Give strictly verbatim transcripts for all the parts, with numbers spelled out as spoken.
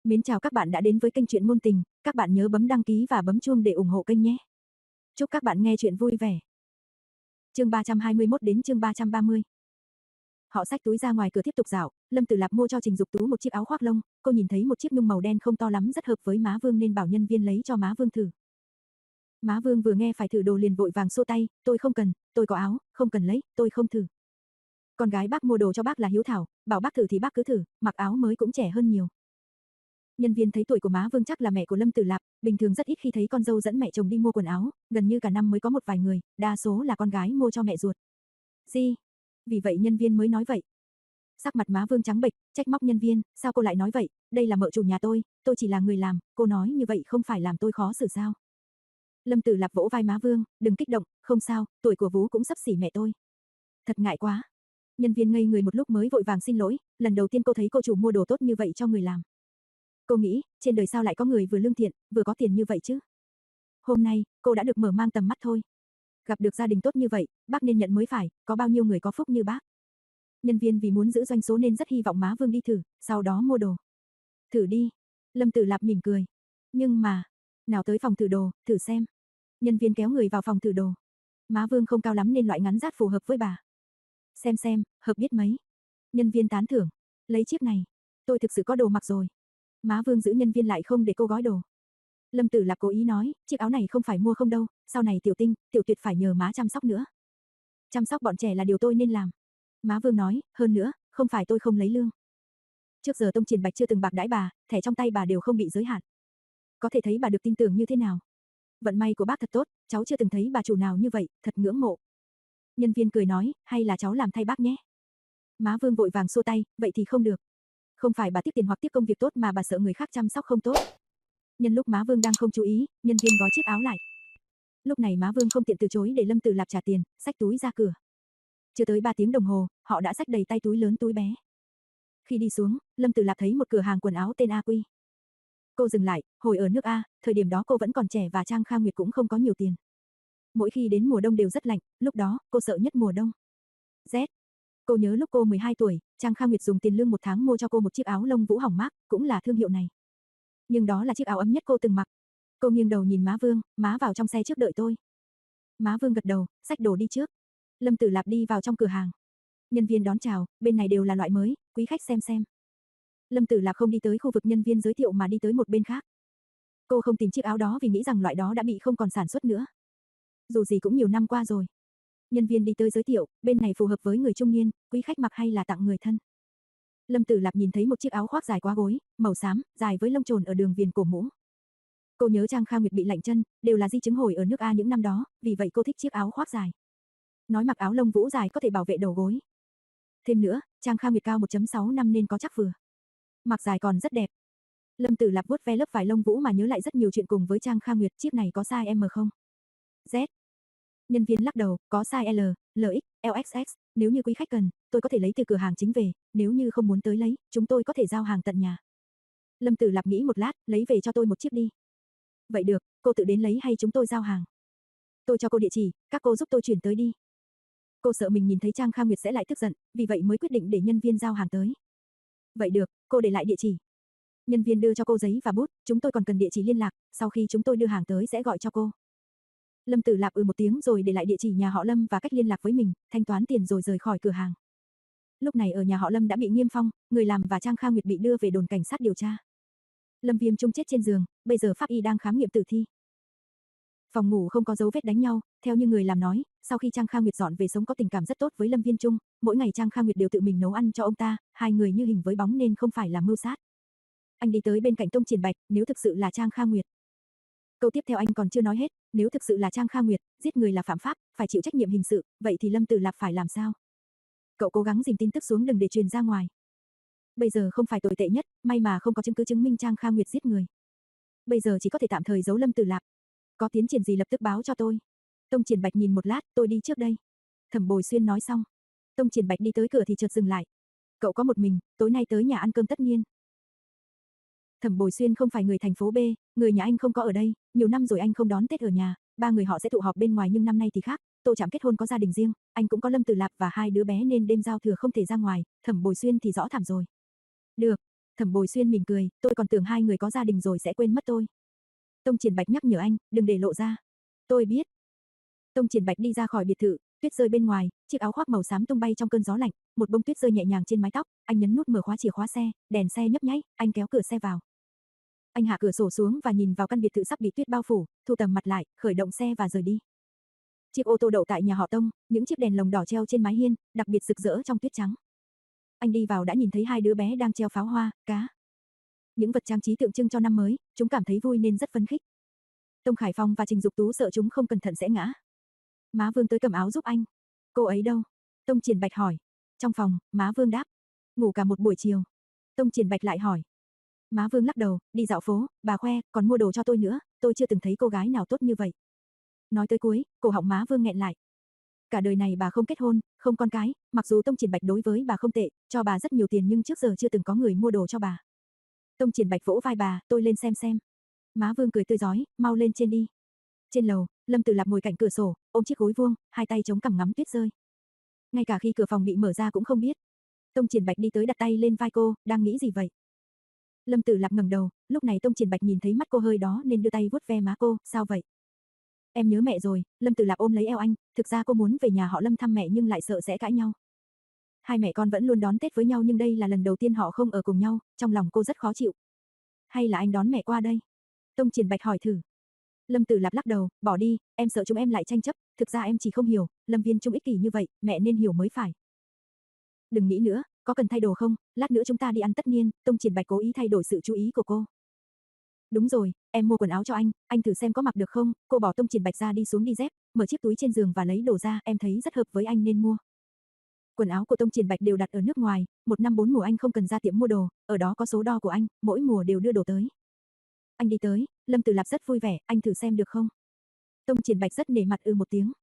Mến chào các bạn đã đến với kênh truyện ngôn tình, các bạn nhớ bấm đăng ký và bấm chuông để ủng hộ kênh nhé. Chúc các bạn nghe truyện vui vẻ. Chương ba trăm hai mươi mốt đến chương ba trăm ba mươi. Họ xách túi ra ngoài cửa tiếp tục dạo, Lâm Tử Lạp mua cho Trình Dục Tú một chiếc áo khoác lông, cô nhìn thấy một chiếc nhung màu đen không to lắm rất hợp với má Vương nên bảo nhân viên lấy cho má Vương thử. Má Vương vừa nghe phải thử đồ liền vội vàng xua tay, tôi không cần, tôi có áo, không cần lấy, tôi không thử. Con gái bác mua đồ cho bác là hiếu thảo, bảo bác thử thì bác cứ thử, mặc áo mới cũng trẻ hơn nhiều. Nhân viên thấy tuổi của má Vương chắc là mẹ của Lâm Tử Lạp, bình thường rất ít khi thấy con dâu dẫn mẹ chồng đi mua quần áo, gần như cả năm mới có một vài người, đa số là con gái mua cho mẹ ruột. Gì? Vì vậy nhân viên mới nói vậy. Sắc mặt má Vương trắng bệch, trách móc nhân viên, sao cô lại nói vậy, đây là mợ chủ nhà tôi, tôi chỉ là người làm, cô nói như vậy không phải làm tôi khó xử sao? Lâm Tử Lạp vỗ vai má Vương, đừng kích động, không sao, tuổi của Vú cũng sắp xỉ mẹ tôi. Thật ngại quá. Nhân viên ngây người một lúc mới vội vàng xin lỗi, lần đầu tiên cô thấy cô chủ mua đồ tốt như vậy cho người làm. Cô nghĩ, trên đời sao lại có người vừa lương thiện, vừa có tiền như vậy chứ? Hôm nay, cô đã được mở mang tầm mắt thôi. Gặp được gia đình tốt như vậy, bác nên nhận mới phải, có bao nhiêu người có phúc như bác. Nhân viên vì muốn giữ doanh số nên rất hy vọng má Vương đi thử, sau đó mua đồ. Thử đi. Lâm Tử Lạp mỉm cười. Nhưng mà, nào tới phòng thử đồ, thử xem. Nhân viên kéo người vào phòng thử đồ. Má Vương không cao lắm nên loại ngắn rát phù hợp với bà. Xem xem, hợp biết mấy. Nhân viên tán thưởng. Lấy chiếc này. Tôi thực sự có đồ mặc rồi. Má Vương giữ nhân viên lại không để cô gói đồ. Lâm Tử Lạp cố ý nói, chiếc áo này không phải mua không đâu, sau này Tiểu Tinh, Tiểu Tuyệt phải nhờ má chăm sóc nữa. Chăm sóc bọn trẻ là điều tôi nên làm. Má Vương nói, hơn nữa, không phải tôi không lấy lương. Trước giờ Tông Triển Bạch chưa từng bạc đãi bà, thẻ trong tay bà đều không bị giới hạn. Có thể thấy bà được tin tưởng như thế nào. Vận may của bác thật tốt, cháu chưa từng thấy bà chủ nào như vậy, thật ngưỡng mộ. Nhân viên cười nói, hay là cháu làm thay bác nhé. Má Vương vội vàng xua tay, vậy thì không được. Không phải bà tiếc tiền hoặc tiếc công việc tốt mà bà sợ người khác chăm sóc không tốt. Nhân lúc má Vương đang không chú ý, nhân viên gói chiếc áo lại. Lúc này má Vương không tiện từ chối để Lâm Tử Lạp trả tiền, xách túi ra cửa. Chưa tới ba tiếng đồng hồ, họ đã xách đầy tay túi lớn túi bé. Khi đi xuống, Lâm Tử Lạp thấy một cửa hàng quần áo tên A Quy. Cô dừng lại, hồi ở nước A, thời điểm đó cô vẫn còn trẻ và Trang Kha Nguyệt cũng không có nhiều tiền. Mỗi khi đến mùa đông đều rất lạnh, lúc đó, cô sợ nhất mùa đông. Z. Cô nhớ lúc cô mười hai tuổi, Trang Kha Nguyệt dùng tiền lương một tháng mua cho cô một chiếc áo lông Vũ hỏng mác, cũng là thương hiệu này. Nhưng đó là chiếc áo ấm nhất cô từng mặc. Cô nghiêng đầu nhìn má Vương, má vào trong xe trước đợi tôi. Má Vương gật đầu, xách đồ đi trước. Lâm Tử Lạp đi vào trong cửa hàng. Nhân viên đón chào, bên này đều là loại mới, quý khách xem xem. Lâm Tử Lạp không đi tới khu vực nhân viên giới thiệu mà đi tới một bên khác. Cô không tìm chiếc áo đó vì nghĩ rằng loại đó đã bị không còn sản xuất nữa. Dù gì cũng nhiều năm qua rồi. Nhân viên đi tới giới thiệu, bên này phù hợp với người trung niên, quý khách mặc hay là tặng người thân. Lâm Tử Lạp nhìn thấy một chiếc áo khoác dài quá gối, màu xám, dài với lông trồn ở đường viền cổ mũ. Cô nhớ Trang Kha Nguyệt bị lạnh chân, đều là di chứng hồi ở nước A những năm đó, vì vậy cô thích chiếc áo khoác dài. Nói mặc áo lông Vũ dài có thể bảo vệ đầu gối. Thêm nữa, Trang Kha Nguyệt cao một phẩy sáu năm nên có chắc vừa. Mặc dài còn rất đẹp. Lâm Tử Lạp vuốt ve lớp vải lông Vũ mà nhớ lại rất nhiều chuyện cùng với Trang Kha Nguyệt, chiếc này có size M không? Z. Nhân viên lắc đầu, có size L, L X, L X X, nếu như quý khách cần, tôi có thể lấy từ cửa hàng chính về, nếu như không muốn tới lấy, chúng tôi có thể giao hàng tận nhà. Lâm Tử Lạp nghĩ một lát, lấy về cho tôi một chiếc đi. Vậy được, cô tự đến lấy hay chúng tôi giao hàng? Tôi cho cô địa chỉ, các cô giúp tôi chuyển tới đi. Cô sợ mình nhìn thấy Trang Kha Nguyệt sẽ lại tức giận, vì vậy mới quyết định để nhân viên giao hàng tới. Vậy được, cô để lại địa chỉ. Nhân viên đưa cho cô giấy và bút, chúng tôi còn cần địa chỉ liên lạc, sau khi chúng tôi đưa hàng tới sẽ gọi cho cô. Lâm Tử Lạp ừ một tiếng rồi để lại địa chỉ nhà họ Lâm và cách liên lạc với mình, thanh toán tiền rồi rời khỏi cửa hàng. Lúc này ở nhà họ Lâm đã bị niêm phong, người làm và Trang Kha Nguyệt bị đưa về đồn cảnh sát điều tra. Lâm Viêm Trung chết trên giường, bây giờ pháp y đang khám nghiệm tử thi. Phòng ngủ không có dấu vết đánh nhau, theo như người làm nói, sau khi Trang Kha Nguyệt dọn về sống có tình cảm rất tốt với Lâm Viêm Trung, mỗi ngày Trang Kha Nguyệt đều tự mình nấu ăn cho ông ta, hai người như hình với bóng nên không phải là mưu sát. Anh đi tới bên cạnh Tông Triển Bạch, nếu thực sự là Trang Kha Nguyệt. Câu tiếp theo anh còn chưa nói hết, nếu thực sự là Trang Kha Nguyệt, giết người là phạm pháp, phải chịu trách nhiệm hình sự, vậy thì Lâm Tử Lạp phải làm sao? Cậu cố gắng dìm tin tức xuống đừng để truyền ra ngoài. Bây giờ không phải tồi tệ nhất, may mà không có chứng cứ chứng minh Trang Kha Nguyệt giết người. Bây giờ chỉ có thể tạm thời giấu Lâm Tử Lạp. Có tiến triển gì lập tức báo cho tôi. Tông Triển Bạch nhìn một lát, tôi đi trước đây. Thẩm Bồi Xuyên nói xong. Tông Triển Bạch đi tới cửa thì chợt dừng lại. Cậu có một mình, tối nay tới nhà ăn cơm tất nhiên. Thẩm Bồi Xuyên không phải người thành phố B, người nhà anh không có ở đây, nhiều năm rồi anh không đón Tết ở nhà, ba người họ sẽ tụ họp bên ngoài nhưng năm nay thì khác, Tô Trạm kết hôn có gia đình riêng, anh cũng có Lâm Tử Lạp và hai đứa bé nên đêm giao thừa không thể ra ngoài, Thẩm Bồi Xuyên thì rõ thảm rồi. Được. Thẩm Bồi Xuyên mỉm cười, tôi còn tưởng hai người có gia đình rồi sẽ quên mất tôi. Tông Triển Bạch nhắc nhở anh, đừng để lộ ra. Tôi biết. Tông Triển Bạch đi ra khỏi biệt thự, tuyết rơi bên ngoài, chiếc áo khoác màu xám tung bay trong cơn gió lạnh, một bông tuyết rơi nhẹ nhàng trên mái tóc, anh nhấn nút mở khóa chìa khóa xe, đèn xe nhấp nháy, anh kéo cửa xe vào. Anh hạ cửa sổ xuống và nhìn vào căn biệt thự sắp bị tuyết bao phủ, thu tầm mặt lại, khởi động xe và rời đi. Chiếc ô tô đậu tại nhà họ Tông, những chiếc đèn lồng đỏ treo trên mái hiên, đặc biệt rực rỡ trong tuyết trắng. Anh đi vào đã nhìn thấy hai đứa bé đang treo pháo hoa, cá. Những vật trang trí tượng trưng cho năm mới, chúng cảm thấy vui nên rất phấn khích. Tông Khải Phong và Trình Dục Tú sợ chúng không cẩn thận sẽ ngã. Má Vương tới cầm áo giúp anh. Cô ấy đâu? Tông Triển Bạch hỏi. Trong phòng, má Vương đáp. Ngủ cả một buổi chiều. Tông Triển Bạch lại hỏi. Má Vương lắc đầu, đi dạo phố, bà khoe, còn mua đồ cho tôi nữa, tôi chưa từng thấy cô gái nào tốt như vậy. Nói tới cuối, cổ họng má Vương nghẹn lại. Cả đời này bà không kết hôn, không con cái, mặc dù Tông Triển Bạch đối với bà không tệ, cho bà rất nhiều tiền nhưng trước giờ chưa từng có người mua đồ cho bà. Tông Triển Bạch vỗ vai bà, tôi lên xem xem. Má Vương cười tươi rói, mau lên trên đi. Trên lầu, Lâm Tử Lạp ngồi cạnh cửa sổ, ôm chiếc gối vuông, hai tay chống cằm ngắm tuyết rơi. Ngay cả khi cửa phòng bị mở ra cũng không biết. Tông Triển Bạch đi tới đặt tay lên vai cô, đang nghĩ gì vậy? Lâm Tử Lạp ngẩng đầu, lúc này Tông Triển Bạch nhìn thấy mắt cô hơi đó nên đưa tay vuốt ve má cô, sao vậy? Em nhớ mẹ rồi, Lâm Tử Lạp ôm lấy eo anh, thực ra cô muốn về nhà họ Lâm thăm mẹ nhưng lại sợ sẽ cãi nhau. Hai mẹ con vẫn luôn đón Tết với nhau nhưng đây là lần đầu tiên họ không ở cùng nhau, trong lòng cô rất khó chịu. Hay là anh đón mẹ qua đây? Tông Triển Bạch hỏi thử. Lâm Tử Lạp lắc đầu, bỏ đi, em sợ chúng em lại tranh chấp, thực ra em chỉ không hiểu, Lâm Viên Trung ích kỷ như vậy, mẹ nên hiểu mới phải. Đừng nghĩ nữa, có cần thay đồ không, lát nữa chúng ta đi ăn tất niên, Tông Triển Bạch cố ý thay đổi sự chú ý của cô. Đúng rồi, em mua quần áo cho anh, anh thử xem có mặc được không, cô bỏ Tông Triển Bạch ra đi xuống đi dép, mở chiếc túi trên giường và lấy đồ ra, em thấy rất hợp với anh nên mua. Quần áo của Tông Triển Bạch đều đặt ở nước ngoài, một năm bốn mùa anh không cần ra tiệm mua đồ, ở đó có số đo của anh, mỗi mùa đều đưa đồ tới. Anh đi tới, Lâm Tử Lạp rất vui vẻ, anh thử xem được không? Tông Triển Bạch rất nể mặt ư một tiếng.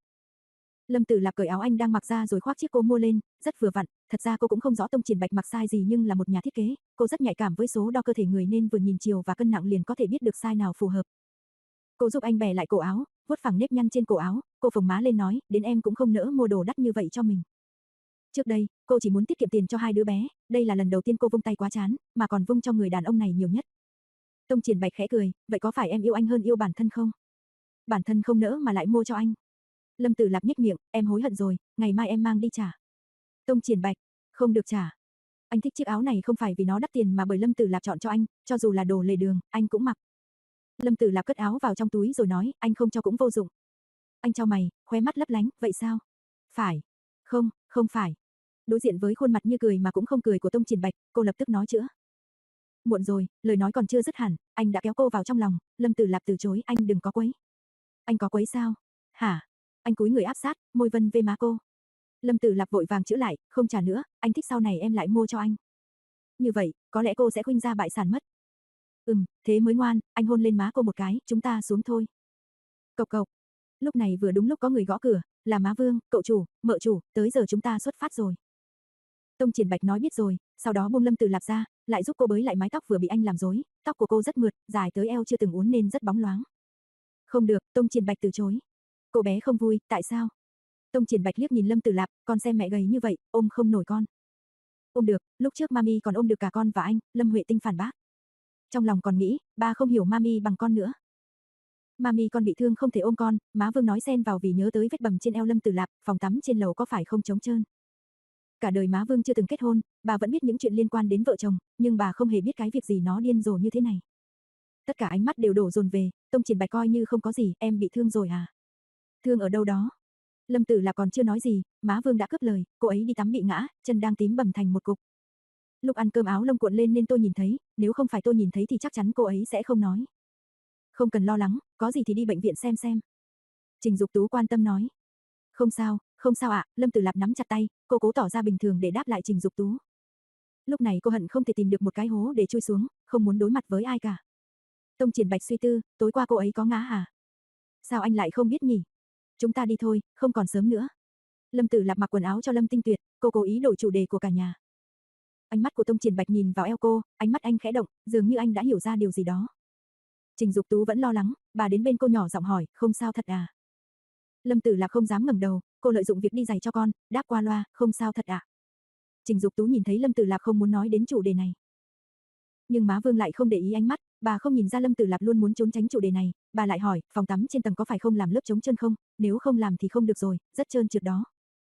Lâm Tử Lạp cởi áo anh đang mặc ra rồi khoác chiếc cô mua lên, rất vừa vặn, thật ra cô cũng không rõ Tông Triển Bạch mặc size gì nhưng là một nhà thiết kế, cô rất nhạy cảm với số đo cơ thể người nên vừa nhìn chiều và cân nặng liền có thể biết được size nào phù hợp. Cô giúp anh bè lại cổ áo, vuốt phẳng nếp nhăn trên cổ áo, cô phồng má lên nói, đến em cũng không nỡ mua đồ đắt như vậy cho mình. Trước đây, cô chỉ muốn tiết kiệm tiền cho hai đứa bé, đây là lần đầu tiên cô vung tay quá chán, mà còn vung cho người đàn ông này nhiều nhất. Tông Triển Bạch khẽ cười, vậy có phải em yêu anh hơn yêu bản thân không? Bản thân không nỡ mà lại mua cho anh. Lâm Tử Lạp nhếch miệng, em hối hận rồi, ngày mai em mang đi trả. Tông Triển Bạch, không được trả. Anh thích chiếc áo này không phải vì nó đắt tiền mà bởi Lâm Tử Lạp chọn cho anh, cho dù là đồ lề đường, anh cũng mặc. Lâm Tử Lạp cất áo vào trong túi rồi nói, anh không cho cũng vô dụng. Anh chau mày, khóe mắt lấp lánh, vậy sao? Phải. Không, không phải. Đối diện với khuôn mặt như cười mà cũng không cười của Tông Triển Bạch, cô lập tức nói chữa. Muộn rồi, lời nói còn chưa dứt hẳn, anh đã kéo cô vào trong lòng, Lâm Tử Lạp từ chối, anh đừng có quấy. Anh có quấy sao? Hả? Anh cúi người áp sát, môi vân về má cô. Lâm Tử Lạp vội vàng chữa lại, không trả nữa, anh thích sau này em lại mua cho anh. Như vậy, có lẽ cô sẽ khuynh ra bại sản mất. Ừm, thế mới ngoan, anh hôn lên má cô một cái, chúng ta xuống thôi. Cộc cộc. Lúc này vừa đúng lúc có người gõ cửa, là má Vương, cậu chủ, mợ chủ, tới giờ chúng ta xuất phát rồi. Tông Triển Bạch nói biết rồi, sau đó buông Lâm Tử Lạp ra, lại giúp cô bới lại mái tóc vừa bị anh làm rối, tóc của cô rất mượt, dài tới eo chưa từng uốn nên rất bóng loáng. Không được, Tông Triển Bạch từ chối. Cô bé không vui, tại sao? Tông Triển Bạch liếc nhìn Lâm Tử Lạp, con xem mẹ gầy như vậy, ôm không nổi con. Ôm được, lúc trước Mami còn ôm được cả con và anh, Lâm Huệ Tinh phản bác. Trong lòng còn nghĩ, ba không hiểu Mami bằng con nữa. Mami con bị thương không thể ôm con, má Vương nói xen vào vì nhớ tới vết bầm trên eo Lâm Tử Lạp, phòng tắm trên lầu có phải không trống trơn. Cả đời má Vương chưa từng kết hôn, bà vẫn biết những chuyện liên quan đến vợ chồng, nhưng bà không hề biết cái việc gì nó điên rồ như thế này. Tất cả ánh mắt đều đổ dồn về, Tông Triển Bạch coi như không có gì, em bị thương rồi à? Thương ở đâu đó? Lâm Tử Lạp còn chưa nói gì, má Vương đã cướp lời, cô ấy đi tắm bị ngã, chân đang tím bầm thành một cục. Lúc ăn cơm áo lông cuộn lên nên tôi nhìn thấy, nếu không phải tôi nhìn thấy thì chắc chắn cô ấy sẽ không nói. Không cần lo lắng, có gì thì đi bệnh viện xem xem. Trình Dục Tú quan tâm nói. Không sao, không sao ạ, Lâm Tử Lạp nắm chặt tay, cô cố tỏ ra bình thường để đáp lại Trình Dục Tú. Lúc này cô hận không thể tìm được một cái hố để chui xuống, không muốn đối mặt với ai cả. Tông Triển Bạch suy tư, tối qua cô ấy có ngã hả? Sao anh lại không biết nhỉ? Chúng ta đi thôi, không còn sớm nữa. Lâm Tử Lạp mặc quần áo cho Lâm Tinh Tuyệt, cô cố ý đổi chủ đề của cả nhà. Ánh mắt của Tông Triển Bạch nhìn vào eo cô, ánh mắt anh khẽ động, dường như anh đã hiểu ra điều gì đó. Trình Dục Tú vẫn lo lắng, bà đến bên cô nhỏ giọng hỏi, không sao thật à? Lâm Tử Lạp không dám ngẩng đầu, cô lợi dụng việc đi giày cho con, đáp qua loa, không sao thật ạ. À? Trình Dục Tú nhìn thấy Lâm Tử Lạp không muốn nói đến chủ đề này. Nhưng má Vương lại không để ý ánh mắt, bà không nhìn ra Lâm Tử Lạp luôn muốn trốn tránh chủ đề này, bà lại hỏi, phòng tắm trên tầng có phải không làm lớp chống trơn không, nếu không làm thì không được rồi, rất trơn trượt đó.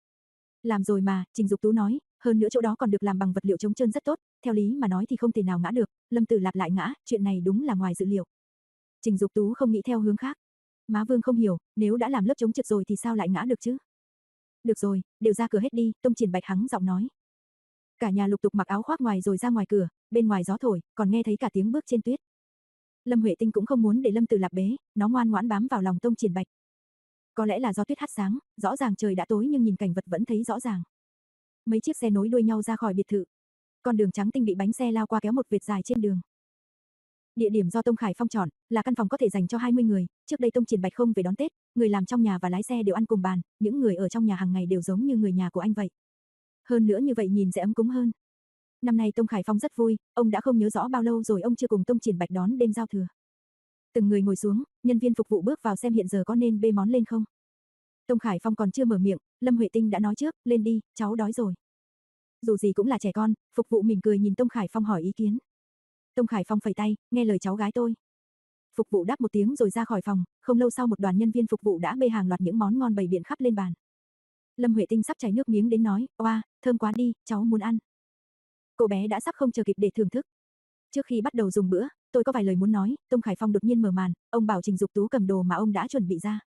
Làm rồi mà, Trình Dục Tú nói, hơn nữa chỗ đó còn được làm bằng vật liệu chống trơn rất tốt, theo lý mà nói thì không thể nào ngã được, Lâm Tử Lạp lại ngã, chuyện này đúng là ngoài dự liệu. Trình Dục Tú không nghĩ theo hướng khác. Má Vương không hiểu, nếu đã làm lớp chống trượt rồi thì sao lại ngã được chứ? Được rồi, đều ra cửa hết đi, Tông Triển Bạch hắng giọng nói. Cả nhà lục tục mặc áo khoác ngoài rồi ra ngoài cửa, bên ngoài gió thổi, còn nghe thấy cả tiếng bước trên tuyết. Lâm Huệ Tinh cũng không muốn để Lâm Tử Lạp bế, nó ngoan ngoãn bám vào lòng Tông Triển Bạch. Có lẽ là do tuyết hắt sáng, rõ ràng trời đã tối nhưng nhìn cảnh vật vẫn thấy rõ ràng. Mấy chiếc xe nối đuôi nhau ra khỏi biệt thự. Con đường trắng tinh bị bánh xe lao qua kéo một vệt dài trên đường. Địa điểm do Tông Khải Phong chọn là căn phòng có thể dành cho hai mươi người, trước đây Tông Triển Bạch không về đón Tết, người làm trong nhà và lái xe đều ăn cùng bàn, những người ở trong nhà hàng ngày đều giống như người nhà của anh vậy. Hơn nữa như vậy nhìn sẽ ấm cúng hơn. Năm nay Tông Khải Phong rất vui, ông đã không nhớ rõ bao lâu rồi ông chưa cùng Tông Triển Bạch đón đêm giao thừa. Từng người ngồi xuống, nhân viên phục vụ bước vào xem hiện giờ có nên bê món lên không. Tông Khải Phong còn chưa mở miệng, Lâm Huệ Tinh đã nói trước, lên đi, cháu đói rồi. Dù gì cũng là trẻ con, phục vụ mỉm cười nhìn Tông Khải Phong hỏi ý kiến. Tông Khải Phong phẩy tay, nghe lời cháu gái tôi. Phục vụ đáp một tiếng rồi ra khỏi phòng, không lâu sau một đoàn nhân viên phục vụ đã bê hàng loạt những món ngon bày biện khắp lên bàn. Lâm Huệ Tinh sắp chảy nước miếng đến nói, oa, thơm quá đi, cháu muốn ăn. Cô bé đã sắp không chờ kịp để thưởng thức. Trước khi bắt đầu dùng bữa, tôi có vài lời muốn nói, Tông Khải Phong đột nhiên mở màn, ông bảo Trình Dục Tú cầm đồ mà ông đã chuẩn bị ra.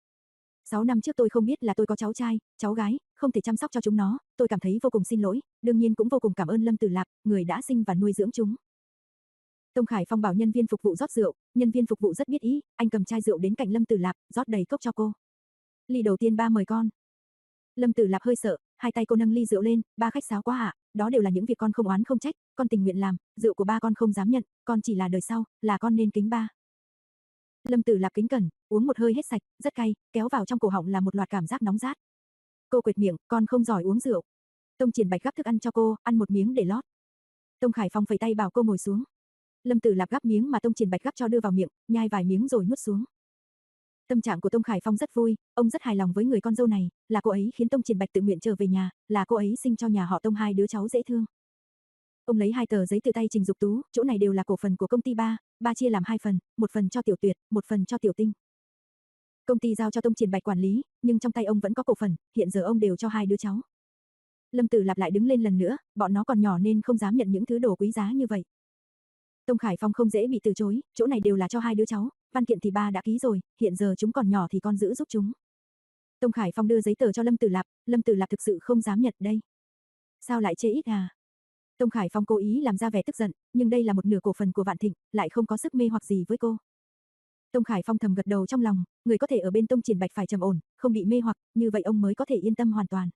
Sáu năm trước tôi không biết là tôi có cháu trai, cháu gái, không thể chăm sóc cho chúng nó, tôi cảm thấy vô cùng xin lỗi, đương nhiên cũng vô cùng cảm ơn Lâm Tử Lạp, người đã sinh và nuôi dưỡng chúng. Tông Khải Phong bảo nhân viên phục vụ rót rượu, nhân viên phục vụ rất biết ý, anh cầm chai rượu đến cạnh Lâm Tử Lạp, rót đầy cốc cho cô. Ly đầu tiên ba mời con. Lâm Tử Lạp hơi sợ, hai tay cô nâng ly rượu lên, ba khách sáo quá ạ, đó đều là những việc con không oán không trách, con tình nguyện làm, rượu của ba con không dám nhận, con chỉ là đời sau, là con nên kính ba. Lâm Tử Lạp kính cẩn, uống một hơi hết sạch, rất cay, kéo vào trong cổ họng là một loạt cảm giác nóng rát. Cô quệt miệng, con không giỏi uống rượu. Tông Triển Bạch gắp thức ăn cho cô, ăn một miếng để lót. Tông Khải Phong phẩy tay bảo cô ngồi xuống. Lâm Tử Lạp gắp miếng mà Tông Triển Bạch gắp cho đưa vào miệng, nhai vài miếng rồi nuốt xuống. Tâm trạng của Tông Khải Phong rất vui, ông rất hài lòng với người con dâu này, là cô ấy khiến Tông Triển Bạch tự nguyện trở về nhà, là cô ấy sinh cho nhà họ Tông hai đứa cháu dễ thương. Ông lấy hai tờ giấy từ tay Trình Dục Tú, chỗ này đều là cổ phần của công ty ba, ba chia làm hai phần, một phần cho Tiểu Tuyệt, một phần cho Tiểu Tinh. Công ty giao cho Tông Triển Bạch quản lý, nhưng trong tay ông vẫn có cổ phần, hiện giờ ông đều cho hai đứa cháu. Lâm Tử Lạp lại đứng lên lần nữa, bọn nó còn nhỏ nên không dám nhận những thứ đồ quý giá như vậy. Tông Khải Phong không dễ bị từ chối, chỗ này đều là cho hai đứa cháu, văn kiện thì ba đã ký rồi, hiện giờ chúng còn nhỏ thì con giữ giúp chúng. Tông Khải Phong đưa giấy tờ cho Lâm Tử Lạp, Lâm Tử Lạp thực sự không dám nhận đây. Sao lại chê ít à? Tông Khải Phong cố ý làm ra vẻ tức giận, nhưng đây là một nửa cổ phần của Vạn Thịnh, lại không có sức mê hoặc gì với cô. Tông Khải Phong thầm gật đầu trong lòng, người có thể ở bên Tông Triển Bạch phải trầm ổn, không bị mê hoặc, như vậy ông mới có thể yên tâm hoàn toàn.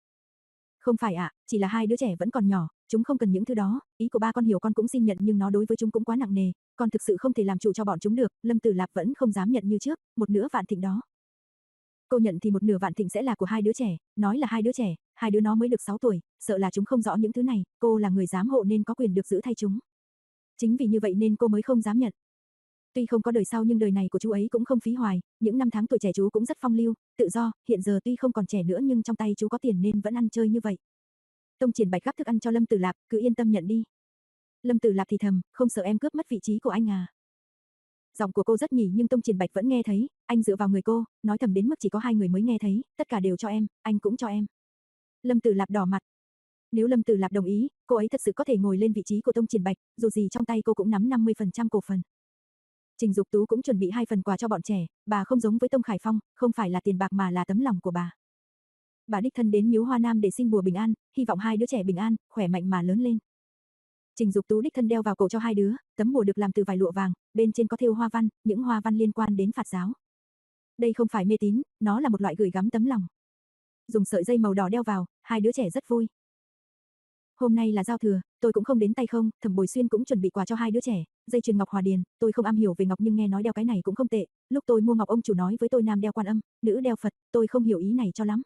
Không phải ạ, à, chỉ là hai đứa trẻ vẫn còn nhỏ, chúng không cần những thứ đó, ý của ba con hiểu con cũng xin nhận nhưng nó đối với chúng cũng quá nặng nề, con thực sự không thể làm chủ cho bọn chúng được, Lâm Tử Lạp vẫn không dám nhận như trước, một nửa Vạn Thịnh đó. Cô nhận thì một nửa Vạn Thịnh sẽ là của hai đứa trẻ, nói là hai đứa trẻ, hai đứa nó mới được sáu tuổi, sợ là chúng không rõ những thứ này, cô là người giám hộ nên có quyền được giữ thay chúng. Chính vì như vậy nên cô mới không dám nhận. Tuy không có đời sau nhưng đời này của chú ấy cũng không phí hoài, những năm tháng tuổi trẻ chú cũng rất phong lưu, tự do, hiện giờ tuy không còn trẻ nữa nhưng trong tay chú có tiền nên vẫn ăn chơi như vậy. Tông Triển Bạch gắp thức ăn cho Lâm Tử Lạp, cứ yên tâm nhận đi. Lâm Tử Lạp thì thầm, không sợ em cướp mất vị trí của anh à. Giọng của cô rất nhỉ nhưng Tông Triển Bạch vẫn nghe thấy, anh dựa vào người cô, nói thầm đến mức chỉ có hai người mới nghe thấy, tất cả đều cho em, anh cũng cho em. Lâm Tử Lạp đỏ mặt. Nếu Lâm Tử Lạp đồng ý, cô ấy thật sự có thể ngồi lên vị trí của Tông Triển Bạch, dù gì trong tay cô cũng nắm năm mươi phần trăm cổ phần. Trình Dục Tú cũng chuẩn bị hai phần quà cho bọn trẻ, bà không giống với Tông Khải Phong, không phải là tiền bạc mà là tấm lòng của bà. Bà đích thân đến miếu Hoa Nam để xin bùa bình an, hy vọng hai đứa trẻ bình an, khỏe mạnh mà lớn lên. Trình Dục Tú đích thân đeo vào cổ cho hai đứa, tấm bùa được làm từ vải lụa vàng, bên trên có thêu hoa văn, những hoa văn liên quan đến Phật giáo. Đây không phải mê tín, nó là một loại gửi gắm tấm lòng. Dùng sợi dây màu đỏ đeo vào, hai đứa trẻ rất vui. Hôm nay là giao thừa, tôi cũng không đến tay không, Thẩm Bồi Xuyên cũng chuẩn bị quà cho hai đứa trẻ, dây chuyền ngọc hòa điền, tôi không am hiểu về ngọc nhưng nghe nói đeo cái này cũng không tệ, lúc tôi mua ngọc ông chủ nói với tôi nam đeo Quan Âm, nữ đeo Phật, tôi không hiểu ý này cho lắm.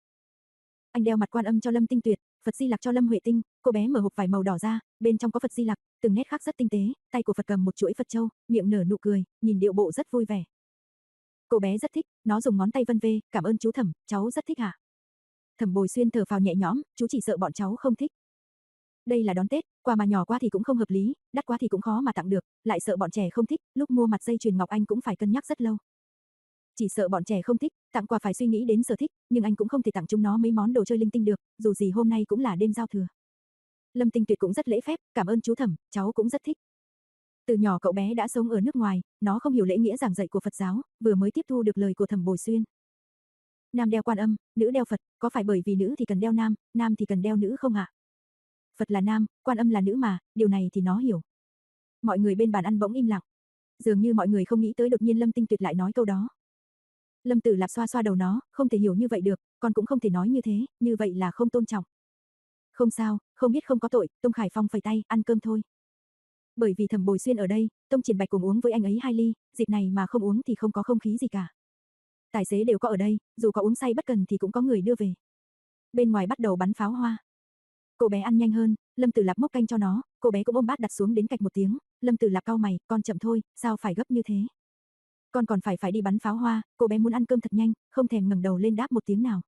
Anh đeo mặt Quan Âm cho Lâm Tinh Tuyệt, Phật Di Lặc cho Lâm Huệ Tinh, cô bé mở hộp vải màu đỏ ra, bên trong có Phật Di Lặc, từng nét khắc rất tinh tế, tay của Phật cầm một chuỗi Phật châu, miệng nở nụ cười, nhìn điệu bộ rất vui vẻ. Cô bé rất thích, nó dùng ngón tay vân vê, cảm ơn chú Thẩm, cháu rất thích hả? Thẩm Bồi Xuyên thở phào nhẹ nhõm, chú chỉ sợ bọn cháu không thích. Đây là đón Tết, quà mà nhỏ quá thì cũng không hợp lý, đắt quá thì cũng khó mà tặng được, lại sợ bọn trẻ không thích, lúc mua mặt dây chuyền ngọc anh cũng phải cân nhắc rất lâu. Chỉ sợ bọn trẻ không thích, tặng quà phải suy nghĩ đến sở thích, nhưng anh cũng không thể tặng chúng nó mấy món đồ chơi linh tinh được, dù gì hôm nay cũng là đêm giao thừa. Lâm Tinh Tuyệt cũng rất lễ phép, cảm ơn chú Thẩm, cháu cũng rất thích. Từ nhỏ cậu bé đã sống ở nước ngoài, nó không hiểu lễ nghĩa giảng dạy của Phật giáo, vừa mới tiếp thu được lời của Thẩm Bồi Xuyên. Nam đeo Quan Âm, nữ đeo Phật, có phải bởi vì nữ thì cần đeo nam, nam thì cần đeo nữ không ạ? Phật là nam, Quan Âm là nữ mà, điều này thì nó hiểu. Mọi người bên bàn ăn bỗng im lặng. Dường như mọi người không nghĩ tới đột nhiên Lâm Tinh Tuyệt lại nói câu đó. Lâm Tử Lạp xoa xoa đầu nó, không thể hiểu như vậy được, con cũng không thể nói như thế, như vậy là không tôn trọng. Không sao, không biết không có tội, Tông Khải Phong phẩy tay, ăn cơm thôi. Bởi vì Thẩm Bồi Xuyên ở đây, Tông Triển Bạch cùng uống với anh ấy hai ly, dịp này mà không uống thì không có không khí gì cả. Tài xế đều có ở đây, dù có uống say bất cần thì cũng có người đưa về. Bên ngoài bắt đầu bắn pháo hoa. Cô bé ăn nhanh hơn, Lâm Tử Lạp múc canh cho nó, cô bé cũng ôm bát đặt xuống đến cạch một tiếng, Lâm Tử Lạp cau mày, con chậm thôi, sao phải gấp như thế? Con còn phải phải đi bắn pháo hoa, cô bé muốn ăn cơm thật nhanh, không thèm ngẩng đầu lên đáp một tiếng nào.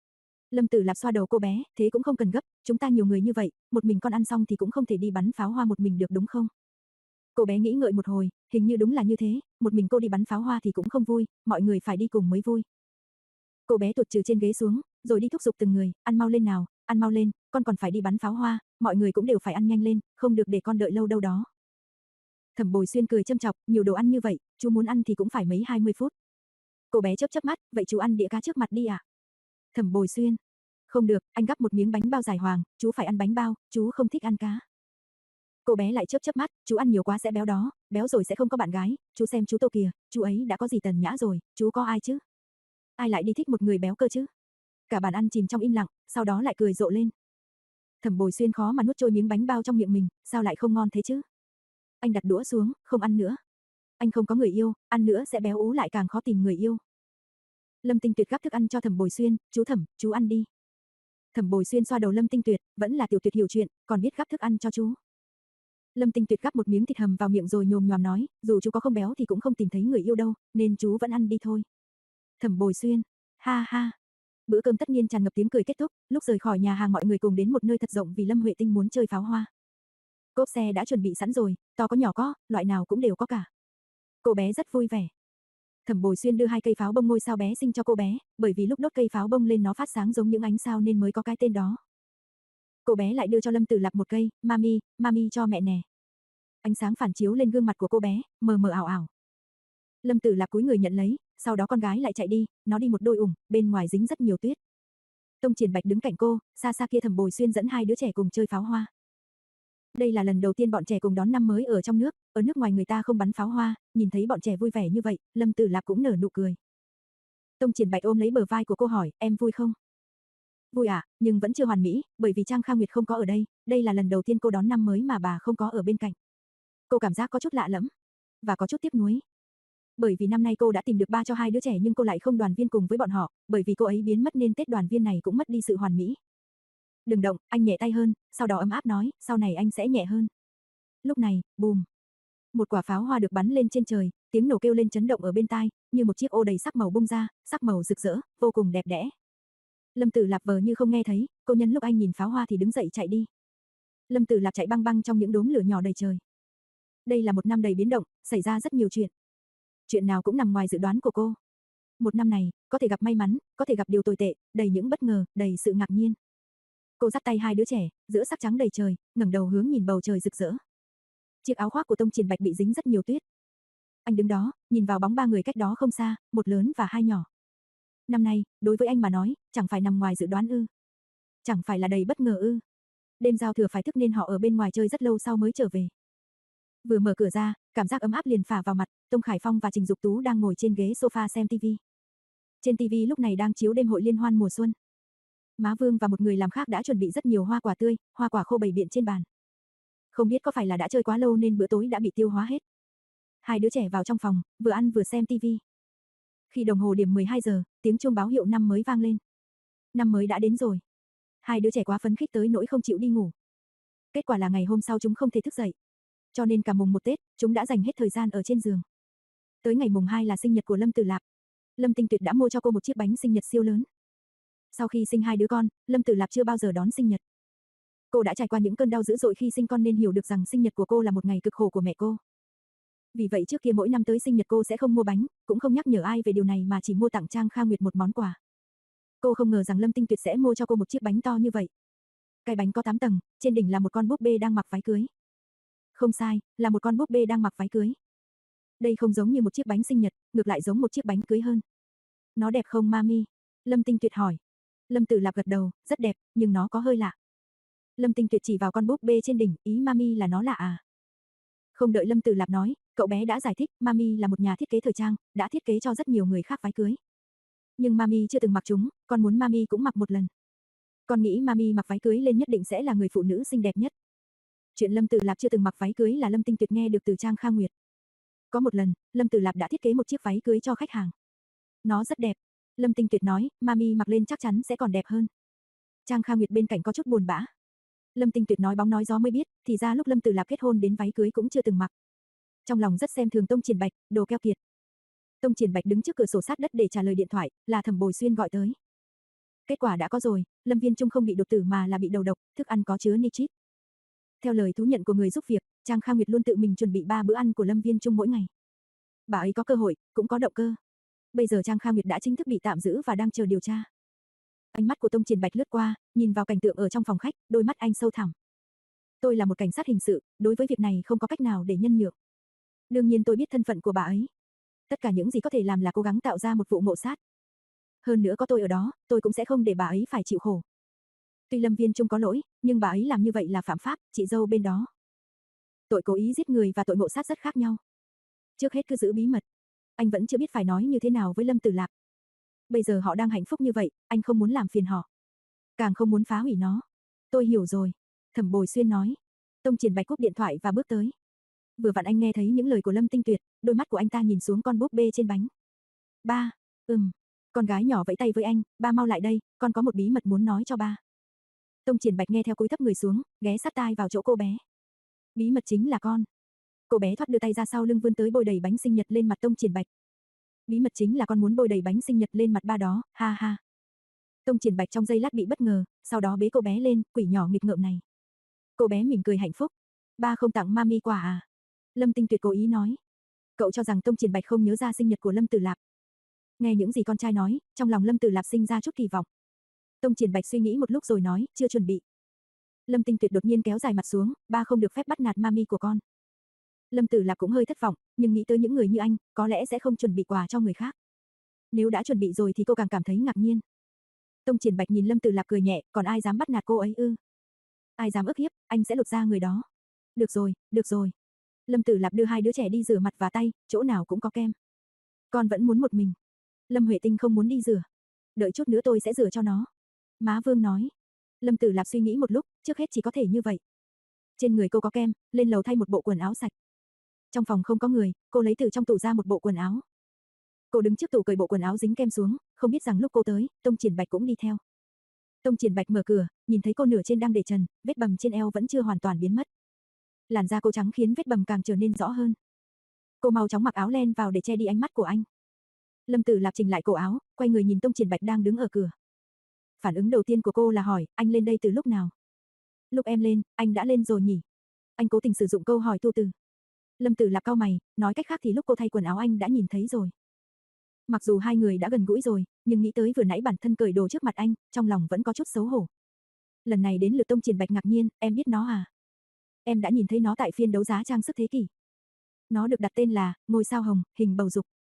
Lâm Tử Lạp xoa đầu cô bé, thế cũng không cần gấp, chúng ta nhiều người như vậy, một mình con ăn xong thì cũng không thể đi bắn pháo hoa một mình được đúng không? Cô bé nghĩ ngợi một hồi, hình như đúng là như thế, một mình cô đi bắn pháo hoa thì cũng không vui, mọi người phải đi cùng mới vui. Cô bé tuột từ trên ghế xuống, rồi đi thúc giục từng người, ăn mau lên nào, ăn mau lên, con còn phải đi bắn pháo hoa, mọi người cũng đều phải ăn nhanh lên, không được để con đợi lâu đâu đó. Thẩm Bồi Xuyên cười châm chọc, nhiều đồ ăn như vậy, chú muốn ăn thì cũng phải mấy hai mươi phút. Cô bé chớp chớp mắt, vậy chú ăn đĩa cá trước mặt đi ạ. À? Thẩm Bồi Xuyên, không được, anh gắp một miếng bánh bao dài hoàng, chú phải ăn bánh bao, chú không thích ăn cá. Cô bé lại chớp chớp mắt, chú ăn nhiều quá sẽ béo đó, béo rồi sẽ không có bạn gái, chú xem chú Tô kìa, chú ấy đã có gì tần nhã rồi, chú có ai chứ? Ai lại đi thích một người béo cơ chứ? Cả bàn ăn chìm trong im lặng, sau đó lại cười rộ lên. Thẩm Bồi Xuyên khó mà nuốt trôi miếng bánh bao trong miệng mình, sao lại không ngon thế chứ? Anh đặt đũa xuống, không ăn nữa. Anh không có người yêu, ăn nữa sẽ béo ú lại càng khó tìm người yêu. Lâm Tinh Tuyệt gắp thức ăn cho Thẩm Bồi Xuyên, chú Thẩm, chú ăn đi. Thẩm Bồi Xuyên xoa đầu Lâm Tinh Tuyệt, vẫn là Tiểu Tuyệt hiểu chuyện, còn biết gắp thức ăn cho chú. Lâm Tinh Tuyệt gắp một miếng thịt hầm vào miệng rồi nhồm nhòm nói, dù chú có không béo thì cũng không tìm thấy người yêu đâu, nên chú vẫn ăn đi thôi. Thẩm Bồi Xuyên, ha ha. Bữa cơm tất niên tràn ngập tiếng cười kết thúc, lúc rời khỏi nhà hàng mọi người cùng đến một nơi thật rộng vì Lâm Huệ Tinh muốn chơi pháo hoa. Cốp xe đã chuẩn bị sẵn rồi, to có nhỏ có, loại nào cũng đều có cả. Cô bé rất vui vẻ. Thẩm Bồi Xuyên đưa hai cây pháo bông ngôi sao bé xinh cho cô bé, bởi vì lúc đốt cây pháo bông lên nó phát sáng giống những ánh sao nên mới có cái tên đó. Cô bé lại đưa cho Lâm Tử Lạp một cây, mami, mami cho mẹ nè. Ánh sáng phản chiếu lên gương mặt của cô bé, mờ mờ ảo ảo. Lâm Tử Lạp cúi người nhận lấy, sau đó con gái lại chạy đi, nó đi một đôi ủng, bên ngoài dính rất nhiều tuyết. Tông Triển Bạch đứng cạnh cô, xa xa kia Thẩm Bồi Xuyên dẫn hai đứa trẻ cùng chơi pháo hoa. Đây là lần đầu tiên bọn trẻ cùng đón năm mới ở trong nước, ở nước ngoài người ta không bắn pháo hoa, nhìn thấy bọn trẻ vui vẻ như vậy, Lâm Tử Lạp cũng nở nụ cười. Tông Triển Bạch ôm lấy bờ vai của cô hỏi, em vui không? Vui ạ, à, nhưng vẫn chưa hoàn mỹ, bởi vì Trang Kha Nguyệt không có ở đây, đây là lần đầu tiên cô đón năm mới mà bà không có ở bên cạnh. Cô cảm giác có chút lạ lẫm, và có chút tiếc nuối. Bởi vì năm nay cô đã tìm được ba cho hai đứa trẻ nhưng cô lại không đoàn viên cùng với bọn họ, bởi vì cô ấy biến mất nên Tết đoàn viên này cũng mất đi sự hoàn mỹ. Đừng động, anh nhẹ tay hơn, sau đó ấm áp nói, sau này anh sẽ nhẹ hơn. Lúc này, bùm. Một quả pháo hoa được bắn lên trên trời, tiếng nổ kêu lên chấn động ở bên tai, như một chiếc ô đầy sắc màu bung ra, sắc màu rực rỡ, vô cùng đẹp đẽ. Lâm Tử Lạp vờ như không nghe thấy, cô nhân lúc anh nhìn pháo hoa thì đứng dậy chạy đi. Lâm Tử Lạp chạy băng băng trong những đốm lửa nhỏ đầy trời. Đây là một năm đầy biến động, xảy ra rất nhiều chuyện. Chuyện nào cũng nằm ngoài dự đoán của cô. Một năm này, có thể gặp may mắn, có thể gặp điều tồi tệ, đầy những bất ngờ, đầy sự ngạc nhiên. Cô dắt tay hai đứa trẻ, giữa sắc trắng đầy trời, ngẩng đầu hướng nhìn bầu trời rực rỡ. Chiếc áo khoác của Tông Triển Bạch bị dính rất nhiều tuyết. Anh đứng đó, nhìn vào bóng ba người cách đó không xa, một lớn và hai nhỏ. Năm nay, đối với anh mà nói, chẳng phải nằm ngoài dự đoán ư? Chẳng phải là đầy bất ngờ ư? Đêm giao thừa phải thức nên họ ở bên ngoài chơi rất lâu sau mới trở về. Vừa mở cửa ra, cảm giác ấm áp liền phả vào mặt, Tông Khải Phong và Trình Dục Tú đang ngồi trên ghế sofa xem tivi. Trên tivi lúc này đang chiếu đêm hội liên hoan mùa xuân. Má Vương và một người làm khác đã chuẩn bị rất nhiều hoa quả tươi, hoa quả khô bày biện trên bàn. Không biết có phải là đã chơi quá lâu nên bữa tối đã bị tiêu hóa hết. Hai đứa trẻ vào trong phòng, vừa ăn vừa xem tivi. Khi đồng hồ điểm mười hai giờ, tiếng chuông báo hiệu năm mới vang lên. Năm mới đã đến rồi. Hai đứa trẻ quá phấn khích tới nỗi không chịu đi ngủ. Kết quả là ngày hôm sau chúng không thể thức dậy. Cho nên cả mùng một Tết, chúng đã dành hết thời gian ở trên giường. Tới ngày mùng hai là sinh nhật của Lâm Tử Lạp. Lâm Tinh Tuyệt đã mua cho cô một chiếc bánh sinh nhật siêu lớn. Sau khi sinh hai đứa con, Lâm Tử Lạp chưa bao giờ đón sinh nhật. Cô đã trải qua những cơn đau dữ dội khi sinh con nên hiểu được rằng sinh nhật của cô là một ngày cực khổ của mẹ cô. Vì vậy trước kia mỗi năm tới sinh nhật cô sẽ không mua bánh, cũng không nhắc nhở ai về điều này mà chỉ mua tặng Trang Kha Nguyệt một món quà. Cô không ngờ rằng Lâm Tinh Tuyệt sẽ mua cho cô một chiếc bánh to như vậy. Cái bánh có tám tầng, trên đỉnh là một con búp bê đang mặc váy cưới. Không sai, là một con búp bê đang mặc váy cưới. Đây không giống như một chiếc bánh sinh nhật, ngược lại giống một chiếc bánh cưới hơn. Nó đẹp không mami? Lâm Tinh Tuyệt hỏi. Lâm Tử Lạp gật đầu, rất đẹp, nhưng nó có hơi lạ. Lâm Tinh Tuyệt chỉ vào con búp bê trên đỉnh, ý mami là nó lạ à? Không đợi Lâm Tử Lạp nói, cậu bé đã giải thích, mami là một nhà thiết kế thời trang, đã thiết kế cho rất nhiều người khác váy cưới. Nhưng mami chưa từng mặc chúng, con muốn mami cũng mặc một lần. Con nghĩ mami mặc váy cưới lên nhất định sẽ là người phụ nữ xinh đẹp nhất. Chuyện Lâm Tử Lạp chưa từng mặc váy cưới là Lâm Tinh Tuyệt nghe được từ Trang Kha Nguyệt. Có một lần, Lâm Tử Lạp đã thiết kế một chiếc váy cưới cho khách hàng. Nó rất đẹp. Lâm Tinh Tuyệt nói, mami mặc lên chắc chắn sẽ còn đẹp hơn. Trang Kha Nguyệt bên cạnh có chút buồn bã. Lâm Tinh Tuyệt nói bóng nói gió mới biết, thì ra lúc Lâm Tử Lạp kết hôn đến váy cưới cũng chưa từng mặc. Trong lòng rất xem thường Tông Triển Bạch, đồ keo kiệt. Tông Triển Bạch đứng trước cửa sổ sát đất để trả lời điện thoại, là Thẩm Bồi Xuyên gọi tới. Kết quả đã có rồi, Lâm Viên Trung không bị đột tử mà là bị đầu độc, thức ăn có chứa nitrit. Theo lời thú nhận của người giúp việc, Trang Kha Nguyệt luôn tự mình chuẩn bị ba bữa ăn của Lâm Viên Trung mỗi ngày. Bà ấy có cơ hội, cũng có động cơ. Bây giờ Trang Kha Nguyệt đã chính thức bị tạm giữ và đang chờ điều tra. Ánh mắt của Tông Triển Bạch lướt qua, nhìn vào cảnh tượng ở trong phòng khách, đôi mắt anh sâu thẳm. Tôi là một cảnh sát hình sự, đối với việc này không có cách nào để nhân nhượng. Đương nhiên tôi biết thân phận của bà ấy. Tất cả những gì có thể làm là cố gắng tạo ra một vụ ngộ sát. Hơn nữa có tôi ở đó, tôi cũng sẽ không để bà ấy phải chịu khổ. Tuy Lâm Viên Trung có lỗi, nhưng bà ấy làm như vậy là phạm pháp, chị dâu bên đó. Tội cố ý giết người và tội ngộ sát rất khác nhau. Trước hết cứ giữ bí mật. Anh vẫn chưa biết phải nói như thế nào với Lâm Tử Lạp. Bây giờ họ đang hạnh phúc như vậy, anh không muốn làm phiền họ. Càng không muốn phá hủy nó. Tôi hiểu rồi. Thẩm Bồi Xuyên nói. Tông Triển Bạch cúp điện thoại và bước tới. Vừa vặn anh nghe thấy những lời của Lâm Tinh Tuyệt, đôi mắt của anh ta nhìn xuống con búp bê trên bánh. Ba, ừm. Con gái nhỏ vẫy tay với anh, ba mau lại đây, con có một bí mật muốn nói cho ba. Tông Triển Bạch nghe theo cúi thấp người xuống, ghé sát tai vào chỗ cô bé. Bí mật chính là con. Cô bé thoát đưa tay ra sau lưng vươn tới bôi đầy bánh sinh nhật lên mặt Tông Triển Bạch. Bí mật chính là con muốn bôi đầy bánh sinh nhật lên mặt ba đó, ha ha. Tông Triển Bạch trong giây lát bị bất ngờ, sau đó bế cô bé lên, quỷ nhỏ nghịch ngợm này. Cô bé mỉm cười hạnh phúc. Ba không tặng mami quà à? Lâm Tinh Tuyệt cố ý nói. Cậu cho rằng Tông Triển Bạch không nhớ ra sinh nhật của Lâm Tử Lạp. Nghe những gì con trai nói, trong lòng Lâm Tử Lạp sinh ra chút kỳ vọng. Tông Triển Bạch suy nghĩ một lúc rồi nói, chưa chuẩn bị. Lâm Tinh Tuyệt đột nhiên kéo dài mặt xuống, ba không được phép bắt nạt mami của con. Lâm Tử Lạp cũng hơi thất vọng, nhưng nghĩ tới những người như anh, có lẽ sẽ không chuẩn bị quà cho người khác. Nếu đã chuẩn bị rồi thì cô càng cảm thấy ngạc nhiên. Tông Triển Bạch nhìn Lâm Tử Lạp cười nhẹ, còn ai dám bắt nạt cô ấy ư? Ai dám ức hiếp, anh sẽ lột da người đó. Được rồi, được rồi. Lâm Tử Lạp đưa hai đứa trẻ đi rửa mặt và tay, chỗ nào cũng có kem. Con vẫn muốn một mình. Lâm Huệ Tinh không muốn đi rửa. Đợi chút nữa tôi sẽ rửa cho nó. Má Vương nói. Lâm Tử Lạp suy nghĩ một lúc, trước hết chỉ có thể như vậy. Trên người cô có kem, lên lầu thay một bộ quần áo sạch. Trong phòng không có người, cô lấy từ trong tủ ra một bộ quần áo. Cô đứng trước tủ cởi bộ quần áo dính kem xuống, không biết rằng lúc cô tới, Tông Triển Bạch cũng đi theo. Tông Triển Bạch mở cửa, nhìn thấy cô nửa trên đang để trần, vết bầm trên eo vẫn chưa hoàn toàn biến mất. Làn da cô trắng khiến vết bầm càng trở nên rõ hơn. Cô mau chóng mặc áo len vào để che đi ánh mắt của anh. Lâm Tử Lạp chỉnh lại cổ áo, quay người nhìn Tông Triển Bạch đang đứng ở cửa. Phản ứng đầu tiên của cô là hỏi, anh lên đây từ lúc nào? Lúc em lên, anh đã lên rồi nhỉ? Anh cố tình sử dụng câu hỏi tu từ. Lâm Tử Lạp cau mày, nói cách khác thì lúc cô thay quần áo anh đã nhìn thấy rồi. Mặc dù hai người đã gần gũi rồi, nhưng nghĩ tới vừa nãy bản thân cởi đồ trước mặt anh, trong lòng vẫn có chút xấu hổ. Lần này đến lượt Tông Triển Bạch ngạc nhiên, em biết nó à? Em đã nhìn thấy nó tại phiên đấu giá trang sức thế kỷ. Nó được đặt tên là ngôi sao hồng, hình bầu dục.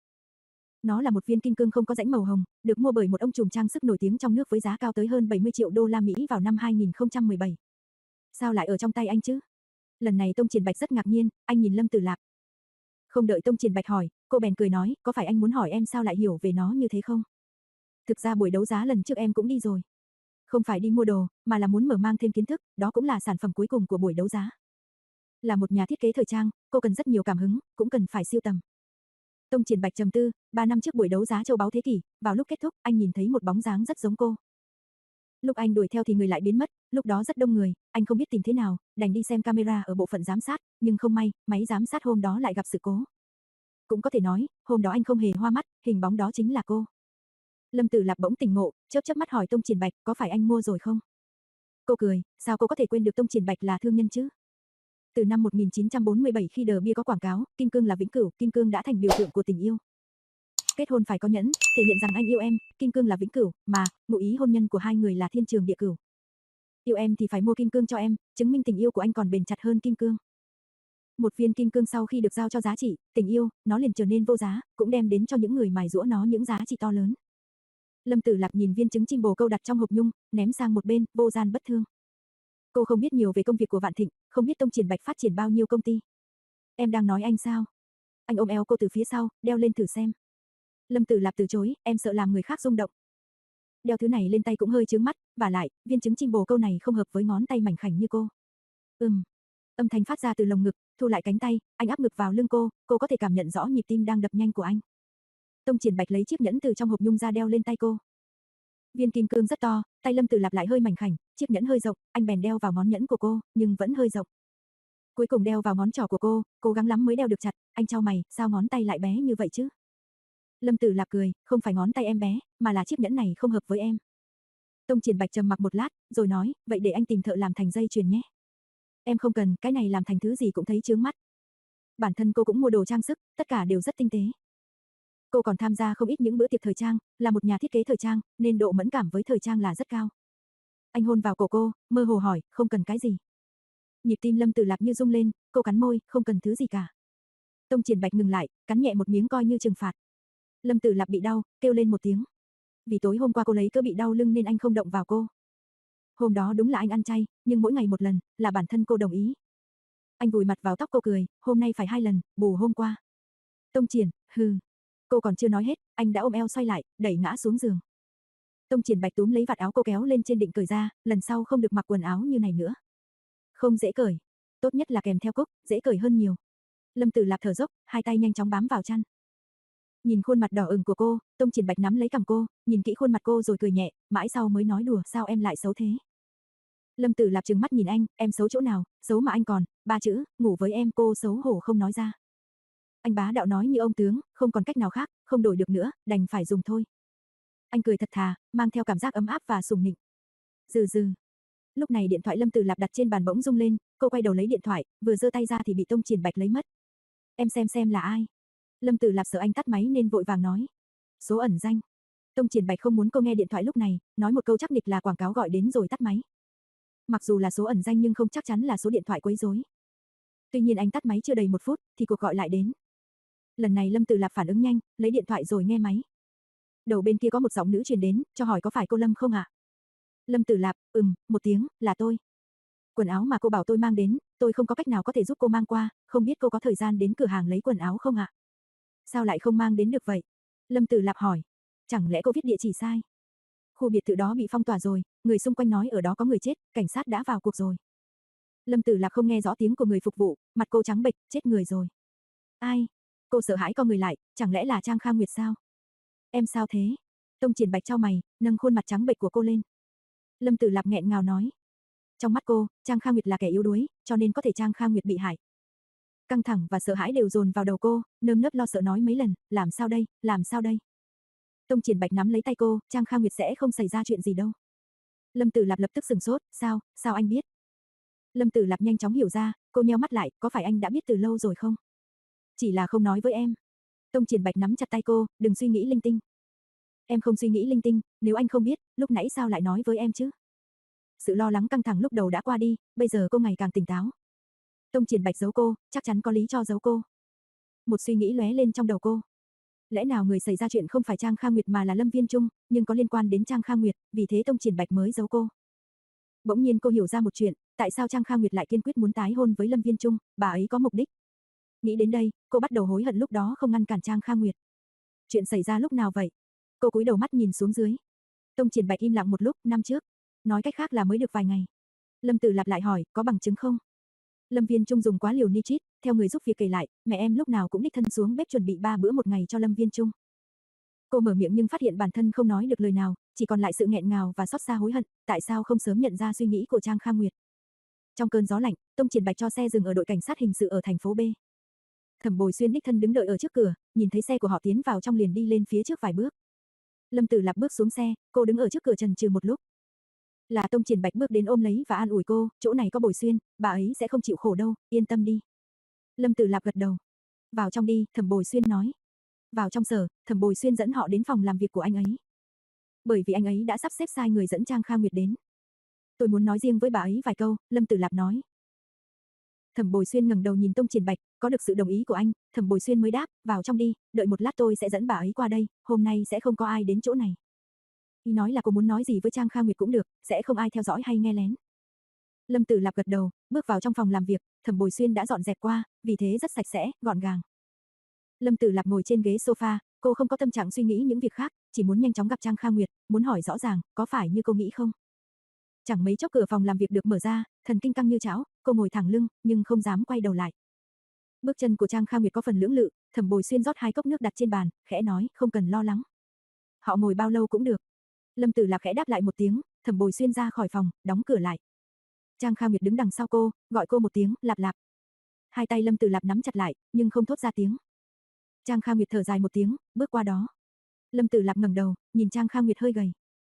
Nó là một viên kim cương không có rãnh màu hồng, được mua bởi một ông trùm trang sức nổi tiếng trong nước với giá cao tới hơn bảy mươi triệu đô la Mỹ vào năm hai nghìn không trăm mười bảy. Sao lại ở trong tay anh chứ? Lần này Tông Triển Bạch rất ngạc nhiên, anh nhìn Lâm Tử Lạp. Không đợi Tông Triển Bạch hỏi, cô bèn cười nói, có phải anh muốn hỏi em sao lại hiểu về nó như thế không? Thực ra buổi đấu giá lần trước em cũng đi rồi. Không phải đi mua đồ, mà là muốn mở mang thêm kiến thức, đó cũng là sản phẩm cuối cùng của buổi đấu giá. Là một nhà thiết kế thời trang, cô cần rất nhiều cảm hứng, cũng cần phải siêu tầm. Tông Triển Bạch trầm tư, ba năm trước buổi đấu giá châu báu thế kỷ, vào lúc kết thúc, anh nhìn thấy một bóng dáng rất giống cô. Lúc anh đuổi theo thì người lại biến mất, lúc đó rất đông người, anh không biết tìm thế nào, đành đi xem camera ở bộ phận giám sát, nhưng không may, máy giám sát hôm đó lại gặp sự cố. Cũng có thể nói, hôm đó anh không hề hoa mắt, hình bóng đó chính là cô. Lâm Tử Lạp bỗng tỉnh ngộ, chớp chớp mắt hỏi Tông Triển Bạch, có phải anh mua rồi không? Cô cười, sao cô có thể quên được Tông Triển Bạch là thương nhân chứ? Từ năm một nghìn chín trăm bốn mươi bảy khi The Bia có quảng cáo, kim cương là vĩnh cửu, kim cương đã thành biểu tượng của tình yêu. Kết hôn phải có nhẫn, thể hiện rằng anh yêu em, kim cương là vĩnh cửu, mà ngụ ý hôn nhân của hai người là thiên trường địa cửu. Yêu em thì phải mua kim cương cho em, chứng minh tình yêu của anh còn bền chặt hơn kim cương. Một viên kim cương sau khi được giao cho giá trị, tình yêu, nó liền trở nên vô giá, cũng đem đến cho những người mài giũa nó những giá trị to lớn. Lâm Tử Lạp nhìn viên trứng chim bồ câu đặt trong hộp nhung, ném sang một bên, vô gian bất thương. Cô không biết nhiều về công việc của Vạn Thịnh, không biết Tông Triển Bạch phát triển bao nhiêu công ty. Em đang nói anh sao? Anh ôm eo cô từ phía sau, đeo lên thử xem. Lâm Tử Lạp từ chối, em sợ làm người khác rung động. Đeo thứ này lên tay cũng hơi chướng mắt, và lại, viên trứng chim bồ câu này không hợp với ngón tay mảnh khảnh như cô. Ừm. Âm thanh phát ra từ lồng ngực, thu lại cánh tay, anh áp ngực vào lưng cô, cô có thể cảm nhận rõ nhịp tim đang đập nhanh của anh. Tông Triển Bạch lấy chiếc nhẫn từ trong hộp nhung ra đeo lên tay cô. Viên kim cương rất to, tay Lâm Tử Lạp lại hơi mảnh khảnh, chiếc nhẫn hơi rộng, anh bèn đeo vào ngón nhẫn của cô, nhưng vẫn hơi rộng. Cuối cùng đeo vào ngón trỏ của cô, cố gắng lắm mới đeo được chặt, anh chau mày, sao ngón tay lại bé như vậy chứ? Lâm Tử Lạp cười, không phải ngón tay em bé, mà là chiếc nhẫn này không hợp với em. Tông Triển Bạch trầm mặc một lát, rồi nói, vậy để anh tìm thợ làm thành dây chuyền nhé. Em không cần, cái này làm thành thứ gì cũng thấy chướng mắt. Bản thân cô cũng mua đồ trang sức, tất cả đều rất tinh tế. Cô còn tham gia không ít những bữa tiệc thời trang, là một nhà thiết kế thời trang, nên độ mẫn cảm với thời trang là rất cao. Anh hôn vào cổ cô, mơ hồ hỏi, không cần cái gì. Nhịp tim Lâm Tử Lạp như rung lên, cô cắn môi, không cần thứ gì cả. Tông Triển Bạch ngừng lại, cắn nhẹ một miếng coi như trừng phạt. Lâm Tử Lạp bị đau, kêu lên một tiếng. Vì tối hôm qua cô lấy cớ bị đau lưng nên anh không động vào cô. Hôm đó đúng là anh ăn chay, nhưng mỗi ngày một lần, là bản thân cô đồng ý. Anh vùi mặt vào tóc cô cười, hôm nay phải hai lần, bù hôm qua. Tông Triển, hừ. Cô còn chưa nói hết, anh đã ôm eo xoay lại, đẩy ngã xuống giường. Tông Triển Bạch túm lấy vạt áo cô kéo lên trên định cởi ra, lần sau không được mặc quần áo như này nữa. Không dễ cởi, tốt nhất là kèm theo cúc, dễ cởi hơn nhiều. Lâm Tử Lạp thở dốc, hai tay nhanh chóng bám vào chăn. Nhìn khuôn mặt đỏ ửng của cô, Tông Triển Bạch nắm lấy cằm cô, nhìn kỹ khuôn mặt cô rồi cười nhẹ, mãi sau mới nói đùa, sao em lại xấu thế? Lâm Tử Lạp trừng mắt nhìn anh, em xấu chỗ nào, xấu mà anh còn, ba chữ, ngủ với em, cô xấu hổ không nói ra. Anh bá đạo nói như ông tướng, không còn cách nào khác, không đổi được nữa, đành phải dùng thôi. Anh cười thật thà, mang theo cảm giác ấm áp và sủng nịnh. Dừ dừ. Lúc này điện thoại Lâm Tử Lạp đặt trên bàn bỗng rung lên, cô quay đầu lấy điện thoại, vừa giơ tay ra thì bị Tông Triển Bạch lấy mất. Em xem xem là ai. Lâm Tử Lạp sợ anh tắt máy nên vội vàng nói. Số ẩn danh. Tông Triển Bạch không muốn cô nghe điện thoại lúc này, nói một câu chắc nịch là quảng cáo gọi đến rồi tắt máy. Mặc dù là số ẩn danh nhưng không chắc chắn là số điện thoại quấy rối. Tuy nhiên anh tắt máy chưa đầy một phút, thì cuộc gọi lại đến. Lần này Lâm Tử Lạp phản ứng nhanh, lấy điện thoại rồi nghe máy. Đầu bên kia có một giọng nữ truyền đến, cho hỏi có phải cô Lâm không ạ? Lâm Tử Lạp, ừm, một tiếng, là tôi. Quần áo mà cô bảo tôi mang đến, tôi không có cách nào có thể giúp cô mang qua, không biết cô có thời gian đến cửa hàng lấy quần áo không ạ? Sao lại không mang đến được vậy? Lâm Tử Lạp hỏi. Chẳng lẽ cô viết địa chỉ sai? Khu biệt thự đó bị phong tỏa rồi, người xung quanh nói ở đó có người chết, cảnh sát đã vào cuộc rồi. Lâm Tử Lạp không nghe rõ tiếng của người phục vụ, mặt cô trắng bệch, chết người rồi. Ai? Cô sợ hãi co người lại, chẳng lẽ là Trang Kha Nguyệt sao? Em sao thế? Tông Triển Bạch chau mày, nâng khuôn mặt trắng bệch của cô lên. Lâm Tử Lạp nghẹn ngào nói. Trong mắt cô, Trang Kha Nguyệt là kẻ yếu đuối, cho nên có thể Trang Kha Nguyệt bị hại. Căng thẳng và sợ hãi đều dồn vào đầu cô, nơm nớp lo sợ nói mấy lần, làm sao đây, làm sao đây? Tông Triển Bạch nắm lấy tay cô, Trang Kha Nguyệt sẽ không xảy ra chuyện gì đâu. Lâm Tử Lạp lập tức sửng sốt, sao, sao anh biết? Lâm Tử Lạp nhanh chóng hiểu ra, cô nheo mắt lại, có phải anh đã biết từ lâu rồi không? Chỉ là không nói với em. Tông Triển Bạch nắm chặt tay cô, đừng suy nghĩ linh tinh. Em không suy nghĩ linh tinh, nếu anh không biết, lúc nãy sao lại nói với em chứ? Sự lo lắng căng thẳng lúc đầu đã qua đi, bây giờ cô ngày càng tỉnh táo. Tông Triển Bạch giấu cô, chắc chắn có lý cho giấu cô. Một suy nghĩ lóe lên trong đầu cô. Lẽ nào người xảy ra chuyện không phải Trang Kha Nguyệt mà là Lâm Viên Trung, nhưng có liên quan đến Trang Kha Nguyệt, vì thế Tông Triển Bạch mới giấu cô. Bỗng nhiên cô hiểu ra một chuyện, tại sao Trang Kha Nguyệt lại kiên quyết muốn tái hôn với Lâm Viên Trung, bà ấy có mục đích. Nghĩ đến đây, cô bắt đầu hối hận lúc đó không ngăn cản Trang Kha Nguyệt. Chuyện xảy ra lúc nào vậy? Cô cúi đầu mắt nhìn xuống dưới. Tông Triển Bạch im lặng một lúc, năm trước. Nói cách khác là mới được vài ngày. Lâm Tử Lạp lại hỏi, có bằng chứng không? Lâm Viên Trung dùng quá liều nitrit, theo người giúp việc kể lại, mẹ em lúc nào cũng đích thân xuống bếp chuẩn bị ba bữa một ngày cho Lâm Viên Trung. Cô mở miệng nhưng phát hiện bản thân không nói được lời nào, chỉ còn lại sự nghẹn ngào và xót xa hối hận, tại sao không sớm nhận ra suy nghĩ của Trang Kha Nguyệt. Trong cơn gió lạnh, Tông Triển Bạch cho xe dừng ở đội cảnh sát hình sự ở thành phố B. Thẩm Bồi Xuyên đích thân đứng đợi ở trước cửa, nhìn thấy xe của họ tiến vào trong liền đi lên phía trước vài bước. Lâm Tử Lạp bước xuống xe, cô đứng ở trước cửa chần chừ một lúc. Là Tông Triển Bạch bước đến ôm lấy và an ủi cô, chỗ này có Bồi Xuyên, bà ấy sẽ không chịu khổ đâu, yên tâm đi. Lâm Tử Lạp gật đầu. Vào trong đi, Thẩm Bồi Xuyên nói. Vào trong sở, Thẩm Bồi Xuyên dẫn họ đến phòng làm việc của anh ấy. Bởi vì anh ấy đã sắp xếp sai người dẫn Trang Kha Nguyệt đến. Tôi muốn nói riêng với bà ấy vài câu, Lâm Tử Lạp nói. Thẩm Bồi Xuyên ngẩng đầu nhìn Tông Triển Bạch, có được sự đồng ý của anh, Thẩm Bồi Xuyên mới đáp, vào trong đi, đợi một lát tôi sẽ dẫn bà ấy qua đây, hôm nay sẽ không có ai đến chỗ này. Y nói là cô muốn nói gì với Trang Kha Nguyệt cũng được, sẽ không ai theo dõi hay nghe lén. Lâm Tử Lạp gật đầu, bước vào trong phòng làm việc, Thẩm Bồi Xuyên đã dọn dẹp qua, vì thế rất sạch sẽ, gọn gàng. Lâm Tử Lạp ngồi trên ghế sofa, cô không có tâm trạng suy nghĩ những việc khác, chỉ muốn nhanh chóng gặp Trang Kha Nguyệt, muốn hỏi rõ ràng, có phải như cô nghĩ không? Chẳng mấy chốc cửa phòng làm việc được mở ra, thần kinh căng như chảo, cô ngồi thẳng lưng, nhưng không dám quay đầu lại. Bước chân của Trang Kha Nguyệt có phần lưỡng lự, Thẩm Bồi Xuyên rót hai cốc nước đặt trên bàn, khẽ nói, không cần lo lắng. Họ ngồi bao lâu cũng được. Lâm Tử Lạp khẽ đáp lại một tiếng, Thẩm Bồi Xuyên ra khỏi phòng, đóng cửa lại. Trang Kha Nguyệt đứng đằng sau cô, gọi cô một tiếng, Lạp Lạp. Hai tay Lâm Tử Lạp nắm chặt lại, nhưng không thốt ra tiếng. Trang Kha Nguyệt thở dài một tiếng, bước qua đó. Lâm Tử Lạp ngẩng đầu, nhìn Trang Kha Nguyệt hơi gầy.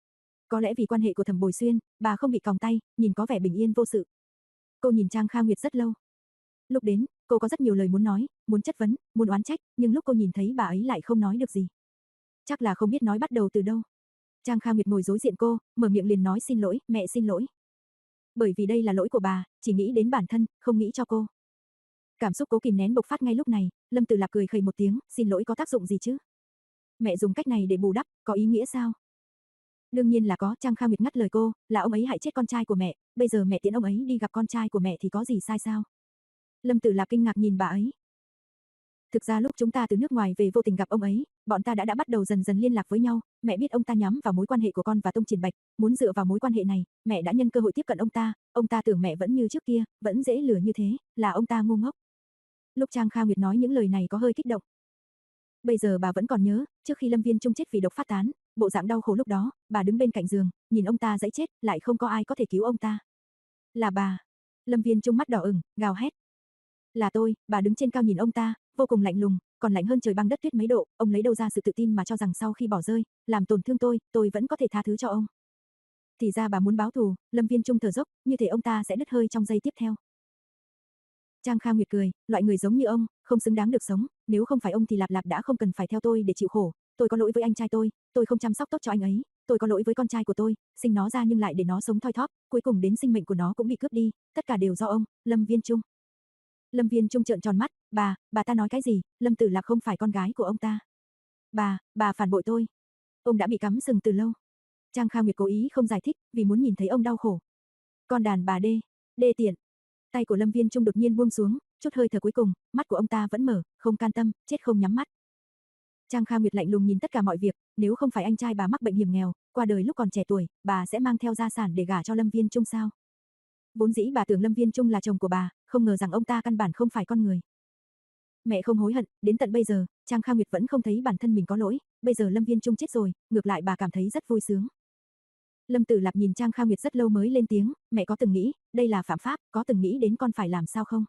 Có lẽ vì quan hệ của Thẩm Bồi Xuyên, bà không bị còng tay, nhìn có vẻ bình yên vô sự. Cô nhìn Trang Kha Nguyệt rất lâu. Lúc đến, cô có rất nhiều lời muốn nói, muốn chất vấn, muốn oán trách, nhưng lúc cô nhìn thấy bà ấy lại không nói được gì. Chắc là không biết nói bắt đầu từ đâu. Trang Kha Nguyệt ngồi đối diện cô, mở miệng liền nói xin lỗi, mẹ xin lỗi. Bởi vì đây là lỗi của bà, chỉ nghĩ đến bản thân, không nghĩ cho cô. Cảm xúc cố kìm nén bộc phát ngay lúc này, Lâm Tử Lạp cười khẩy một tiếng, xin lỗi có tác dụng gì chứ? Mẹ dùng cách này để bù đắp, có ý nghĩa sao? Đương nhiên là có, Trang Kha Nguyệt ngắt lời cô, là ông ấy hại chết con trai của mẹ, bây giờ mẹ tiễn ông ấy đi gặp con trai của mẹ thì có gì sai sao? Lâm Tử Lạp kinh ngạc nhìn bà ấy. Thực ra lúc chúng ta từ nước ngoài về vô tình gặp ông ấy, bọn ta đã đã bắt đầu dần dần liên lạc với nhau, mẹ biết ông ta nhắm vào mối quan hệ của con và Tông Triển Bạch, muốn dựa vào mối quan hệ này, mẹ đã nhân cơ hội tiếp cận ông ta, ông ta tưởng mẹ vẫn như trước kia, vẫn dễ lừa như thế, là ông ta ngu ngốc. Lúc Trang Kha Nguyệt nói những lời này có hơi kích động. Bây giờ bà vẫn còn nhớ, trước khi Lâm Viên Trung chết vì độc phát tán, bộ dạng đau khổ lúc đó, bà đứng bên cạnh giường, nhìn ông ta dãy chết, lại không có ai có thể cứu ông ta. Là bà. Lâm Viên Trung mắt đỏ ửng, gào hét. Là tôi, bà đứng trên cao nhìn ông ta, vô cùng lạnh lùng, còn lạnh hơn trời băng đất tuyết mấy độ, ông lấy đâu ra sự tự tin mà cho rằng sau khi bỏ rơi, làm tổn thương tôi, tôi vẫn có thể tha thứ cho ông. Thì ra bà muốn báo thù, Lâm Viên Trung thở dốc, như thể ông ta sẽ đứt hơi trong giây tiếp theo. Trang Kha Nguyệt cười, loại người giống như ông, không xứng đáng được sống, nếu không phải ông thì Lạp Lạp đã không cần phải theo tôi để chịu khổ, tôi có lỗi với anh trai tôi, tôi không chăm sóc tốt cho anh ấy, tôi có lỗi với con trai của tôi, sinh nó ra nhưng lại để nó sống thoi thóp, cuối cùng đến sinh mệnh của nó cũng bị cướp đi, tất cả đều do ông, Lâm Viên Trung. Lâm Viên Trung trợn tròn mắt, bà, bà ta nói cái gì, Lâm Tử Lạc không phải con gái của ông ta. Bà, bà phản bội tôi. Ông đã bị cắm sừng từ lâu. Trang Kha Nguyệt cố ý không giải thích, vì muốn nhìn thấy ông đau khổ. Con đàn bà đê, đê tiện. Tay của Lâm Viên Trung đột nhiên buông xuống, chút hơi thở cuối cùng, mắt của ông ta vẫn mở, không can tâm, chết không nhắm mắt. Trang Kha Nguyệt lạnh lùng nhìn tất cả mọi việc, nếu không phải anh trai bà mắc bệnh hiểm nghèo, qua đời lúc còn trẻ tuổi, bà sẽ mang theo gia sản để gả cho Lâm Viên Trung sao? Vốn dĩ bà tưởng Lâm Viên Trung là chồng của bà, không ngờ rằng ông ta căn bản không phải con người. Mẹ không hối hận, đến tận bây giờ, Trang Kha Nguyệt vẫn không thấy bản thân mình có lỗi, bây giờ Lâm Viên Trung chết rồi, ngược lại bà cảm thấy rất vui sướng. Lâm Tử Lạp nhìn Trang Kha Nguyệt rất lâu mới lên tiếng, mẹ có từng nghĩ, đây là phạm pháp, có từng nghĩ đến con phải làm sao không?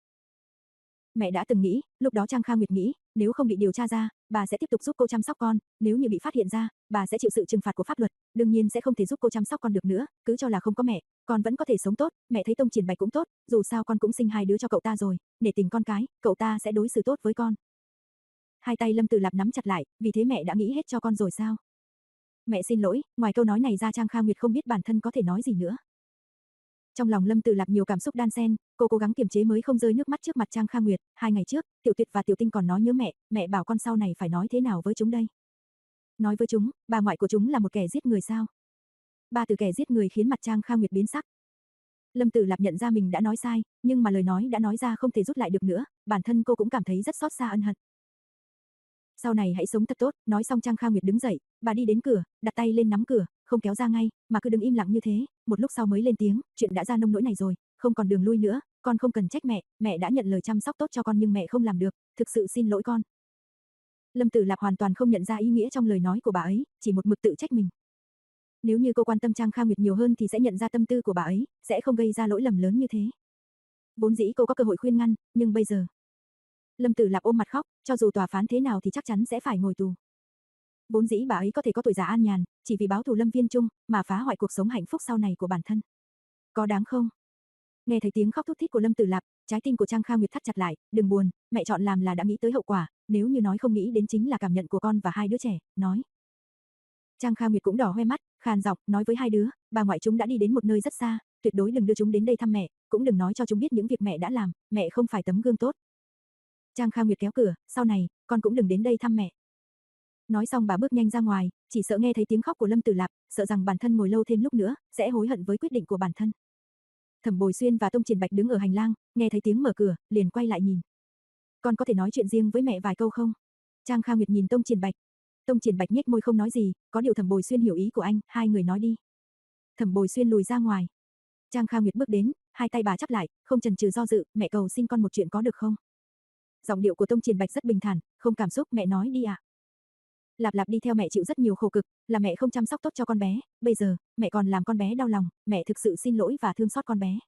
Mẹ đã từng nghĩ, lúc đó Trang Kha Nguyệt nghĩ, nếu không bị điều tra ra, bà sẽ tiếp tục giúp cô chăm sóc con, nếu như bị phát hiện ra, bà sẽ chịu sự trừng phạt của pháp luật, đương nhiên sẽ không thể giúp cô chăm sóc con được nữa, cứ cho là không có mẹ, con vẫn có thể sống tốt, mẹ thấy Tông Triển Bạch cũng tốt, dù sao con cũng sinh hai đứa cho cậu ta rồi, nể tình con cái, cậu ta sẽ đối xử tốt với con. Hai tay Lâm Tử Lạp nắm chặt lại, vì thế mẹ đã nghĩ hết cho con rồi sao? Mẹ xin lỗi, ngoài câu nói này ra Trang Kha Nguyệt không biết bản thân có thể nói gì nữa. Trong lòng Lâm Tử Lạp nhiều cảm xúc đan xen, cô cố gắng kiềm chế mới không rơi nước mắt trước mặt Trang Kha Nguyệt, hai ngày trước, Tiểu Tuyệt và Tiểu Tinh còn nói nhớ mẹ, mẹ bảo con sau này phải nói thế nào với chúng đây? Nói với chúng, bà ngoại của chúng là một kẻ giết người sao? Ba từ kẻ giết người khiến mặt Trang Kha Nguyệt biến sắc. Lâm Tử Lạp nhận ra mình đã nói sai, nhưng mà lời nói đã nói ra không thể rút lại được nữa, bản thân cô cũng cảm thấy rất xót xa ân hận. Sau này hãy sống thật tốt, nói xong Trang Kha Nguyệt đứng dậy, bà đi đến cửa, đặt tay lên nắm cửa, không kéo ra ngay, mà cứ đứng im lặng như thế, một lúc sau mới lên tiếng, chuyện đã ra nông nỗi này rồi, không còn đường lui nữa, con không cần trách mẹ, mẹ đã nhận lời chăm sóc tốt cho con nhưng mẹ không làm được, thực sự xin lỗi con. Lâm Tử Lạp hoàn toàn không nhận ra ý nghĩa trong lời nói của bà ấy, chỉ một mực tự trách mình. Nếu như cô quan tâm Trang Kha Nguyệt nhiều hơn thì sẽ nhận ra tâm tư của bà ấy, sẽ không gây ra lỗi lầm lớn như thế. Vốn dĩ cô có cơ hội khuyên ngăn, nhưng bây giờ... Lâm Tử Lạp ôm mặt khóc, cho dù tòa phán thế nào thì chắc chắn sẽ phải ngồi tù. Vốn dĩ bà ấy có thể có tuổi già an nhàn, chỉ vì báo thù Lâm Viên Trung, mà phá hoại cuộc sống hạnh phúc sau này của bản thân. Có đáng không? Nghe thấy tiếng khóc thút thít của Lâm Tử Lạp, trái tim của Trang Kha Nguyệt thắt chặt lại, đừng buồn, mẹ chọn làm là đã nghĩ tới hậu quả, nếu như nói không nghĩ đến chính là cảm nhận của con và hai đứa trẻ, nói. Trang Kha Nguyệt cũng đỏ hoe mắt, khàn giọng, nói với hai đứa, bà ngoại chúng đã đi đến một nơi rất xa, tuyệt đối đừng đưa chúng đến đây thăm mẹ, cũng đừng nói cho chúng biết những việc mẹ đã làm, mẹ không phải tấm gương tốt. Trang Kha Nguyệt kéo cửa, sau này, con cũng đừng đến đây thăm mẹ. Nói xong bà bước nhanh ra ngoài, chỉ sợ nghe thấy tiếng khóc của Lâm Tử Lạp, sợ rằng bản thân ngồi lâu thêm lúc nữa, sẽ hối hận với quyết định của bản thân. Thẩm Bồi Xuyên và Tông Triển Bạch đứng ở hành lang, nghe thấy tiếng mở cửa, liền quay lại nhìn. Con có thể nói chuyện riêng với mẹ vài câu không? Trang Kha Nguyệt nhìn Tông Triển Bạch. Tông Triển Bạch nhếch môi không nói gì, có điều Thẩm Bồi Xuyên hiểu ý của anh, hai người nói đi. Thẩm Bồi Xuyên lùi ra ngoài. Trang Kha Nguyệt bước đến, hai tay bà chắp lại, không chần chừ do dự, mẹ cầu xin con một chuyện có được không? Giọng điệu của Tông Triển Bạch rất bình thản, không cảm xúc, mẹ nói đi ạ. À. Lạp Lạp đi theo mẹ chịu rất nhiều khổ cực, là mẹ không chăm sóc tốt cho con bé, bây giờ, mẹ còn làm con bé đau lòng, mẹ thực sự xin lỗi và thương xót con bé.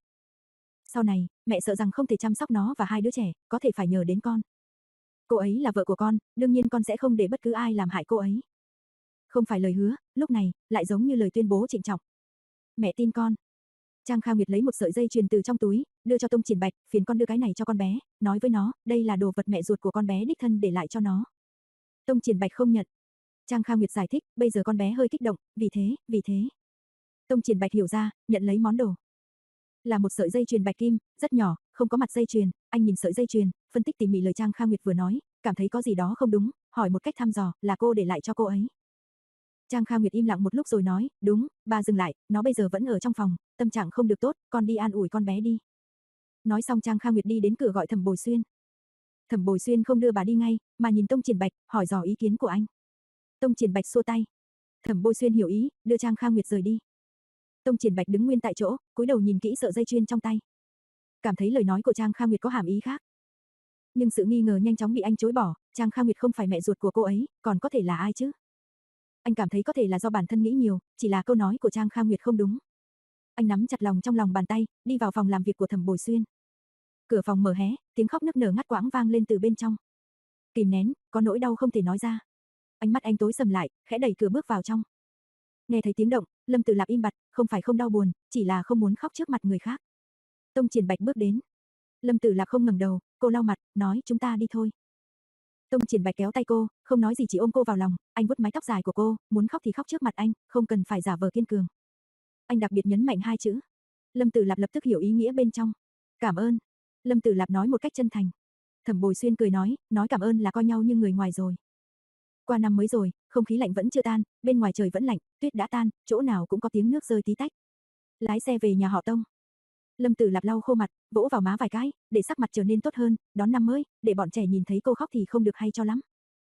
Sau này, mẹ sợ rằng không thể chăm sóc nó và hai đứa trẻ, có thể phải nhờ đến con. Cô ấy là vợ của con, đương nhiên con sẽ không để bất cứ ai làm hại cô ấy. Không phải lời hứa, lúc này, lại giống như lời tuyên bố trịnh trọng. Mẹ tin con. Trang Kha Nguyệt lấy một sợi dây chuyền từ trong túi, đưa cho Tông Triển Bạch, phiền con đưa cái này cho con bé, nói với nó, đây là đồ vật mẹ ruột của con bé đích thân để lại cho nó. Tông Triển Bạch không nhận. Trang Kha Nguyệt giải thích, bây giờ con bé hơi kích động, vì thế, vì thế. Tông Triển Bạch hiểu ra, nhận lấy món đồ. Là một sợi dây chuyền bạch kim, rất nhỏ, không có mặt dây chuyền, anh nhìn sợi dây chuyền, phân tích tỉ mỉ lời Trang Kha Nguyệt vừa nói, cảm thấy có gì đó không đúng, hỏi một cách thăm dò, là cô để lại cho cô ấy. Trang Kha Nguyệt im lặng một lúc rồi nói, đúng, bà dừng lại, nó bây giờ vẫn ở trong phòng, tâm trạng không được tốt, con đi an ủi con bé đi. Nói xong Trang Kha Nguyệt đi đến cửa gọi Thẩm Bồi Xuyên. Thẩm Bồi Xuyên không đưa bà đi ngay, mà nhìn Tông Triển Bạch, hỏi dò ý kiến của anh. Tông Triển Bạch xua tay. Thẩm Bồi Xuyên hiểu ý, đưa Trang Kha Nguyệt rời đi. Tông Triển Bạch đứng nguyên tại chỗ, cúi đầu nhìn kỹ sợi dây chuyền trong tay. Cảm thấy lời nói của Trang Kha Nguyệt có hàm ý khác. Nhưng sự nghi ngờ nhanh chóng bị anh chối bỏ, Trang Kha Nguyệt không phải mẹ ruột của cô ấy, còn có thể là ai chứ? Anh cảm thấy có thể là do bản thân nghĩ nhiều, chỉ là câu nói của Trang Kha Nguyệt không đúng. Anh nắm chặt lòng trong lòng bàn tay, đi vào phòng làm việc của Thẩm Bồi Xuyên. Cửa phòng mở hé, tiếng khóc nức nở ngắt quãng vang lên từ bên trong. Kìm nén, có nỗi đau không thể nói ra. Ánh mắt anh tối sầm lại, khẽ đẩy cửa bước vào trong. Nghe thấy tiếng động, Lâm Tử Lạp im bặt, không phải không đau buồn, chỉ là không muốn khóc trước mặt người khác. Tông Triển Bạch bước đến. Lâm Tử Lạp không ngẩng đầu, cô lau mặt, nói chúng ta đi thôi. Tông Triển Bạch kéo tay cô, không nói gì chỉ ôm cô vào lòng, anh vuốt mái tóc dài của cô, muốn khóc thì khóc trước mặt anh, không cần phải giả vờ kiên cường. Anh đặc biệt nhấn mạnh hai chữ. Lâm Tử Lạp lập tức hiểu ý nghĩa bên trong. Cảm ơn. Lâm Tử Lạp nói một cách chân thành. Thẩm Bồi Xuyên cười nói, nói cảm ơn là coi nhau như người ngoài rồi. Qua năm mới rồi, không khí lạnh vẫn chưa tan, bên ngoài trời vẫn lạnh, tuyết đã tan, chỗ nào cũng có tiếng nước rơi tí tách. Lái xe về nhà họ Tông. Lâm Tử Lạp lau khô mặt, vỗ vào má vài cái, để sắc mặt trở nên tốt hơn, đón năm mới, để bọn trẻ nhìn thấy cô khóc thì không được hay cho lắm.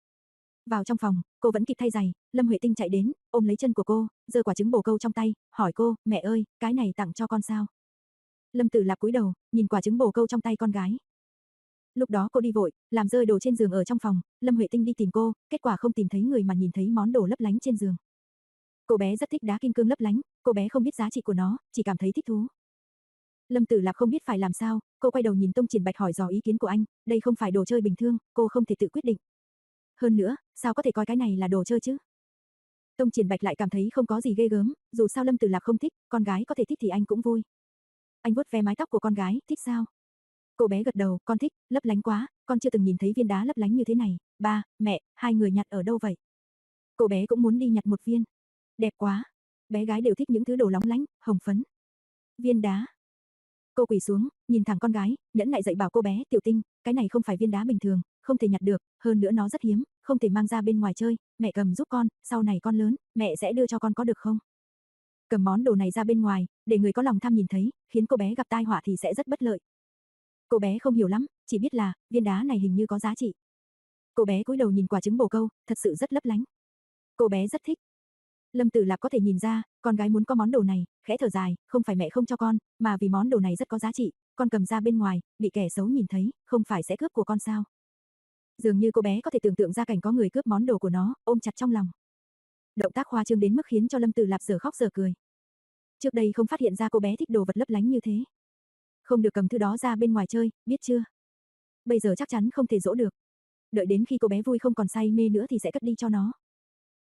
Vào trong phòng, cô vẫn kịp thay giày, Lâm Huệ Tinh chạy đến, ôm lấy chân của cô, giơ quả trứng bồ câu trong tay, hỏi cô, mẹ ơi, cái này tặng cho con sao? Lâm Tử Lạp cúi đầu, nhìn quả trứng bồ câu trong tay con gái. Lúc đó cô đi vội, làm rơi đồ trên giường ở trong phòng, Lâm Huệ Tinh đi tìm cô, kết quả không tìm thấy người mà nhìn thấy món đồ lấp lánh trên giường. Cô bé rất thích đá kim cương lấp lánh, cô bé không biết giá trị của nó, chỉ cảm thấy thích thú. Lâm Tử Lạp không biết phải làm sao, cô quay đầu nhìn Tông Triển Bạch hỏi dò ý kiến của anh, đây không phải đồ chơi bình thường, cô không thể tự quyết định. Hơn nữa, sao có thể coi cái này là đồ chơi chứ? Tông Triển Bạch lại cảm thấy không có gì ghê gớm, dù sao Lâm Tử Lạp không thích, con gái có thể thích thì anh cũng vui. Anh vuốt ve mái tóc của con gái, thích sao? Cô bé gật đầu, con thích, lấp lánh quá, con chưa từng nhìn thấy viên đá lấp lánh như thế này, ba, mẹ, hai người nhặt ở đâu vậy? Cô bé cũng muốn đi nhặt một viên. Đẹp quá. Bé gái đều thích những thứ đồ lóng lánh, hồng phấn. Viên đá. Cô quỳ xuống, nhìn thẳng con gái, nhẫn nại dạy bảo cô bé, Tiểu Tinh, cái này không phải viên đá bình thường, không thể nhặt được, hơn nữa nó rất hiếm, không thể mang ra bên ngoài chơi, mẹ cầm giúp con, sau này con lớn, mẹ sẽ đưa cho con có được không? Cầm món đồ này ra bên ngoài, để người có lòng tham nhìn thấy, khiến cô bé gặp tai họa thì sẽ rất bất lợi. Cô bé không hiểu lắm, chỉ biết là, viên đá này hình như có giá trị. Cô bé cúi đầu nhìn quả trứng bồ câu, thật sự rất lấp lánh. Cô bé rất thích. Lâm Tử Lạp có thể nhìn ra, con gái muốn có món đồ này, khẽ thở dài, không phải mẹ không cho con, mà vì món đồ này rất có giá trị, con cầm ra bên ngoài, bị kẻ xấu nhìn thấy, không phải sẽ cướp của con sao? Dường như cô bé có thể tưởng tượng ra cảnh có người cướp món đồ của nó, ôm chặt trong lòng. Động tác khoa trương đến mức khiến cho Lâm Tử Lạp giờ khóc giờ cười. Trước đây không phát hiện ra cô bé thích đồ vật lấp lánh như thế. Không được cầm thứ đó ra bên ngoài chơi, biết chưa? Bây giờ chắc chắn không thể dỗ được. Đợi đến khi cô bé vui không còn say mê nữa thì sẽ cất đi cho nó.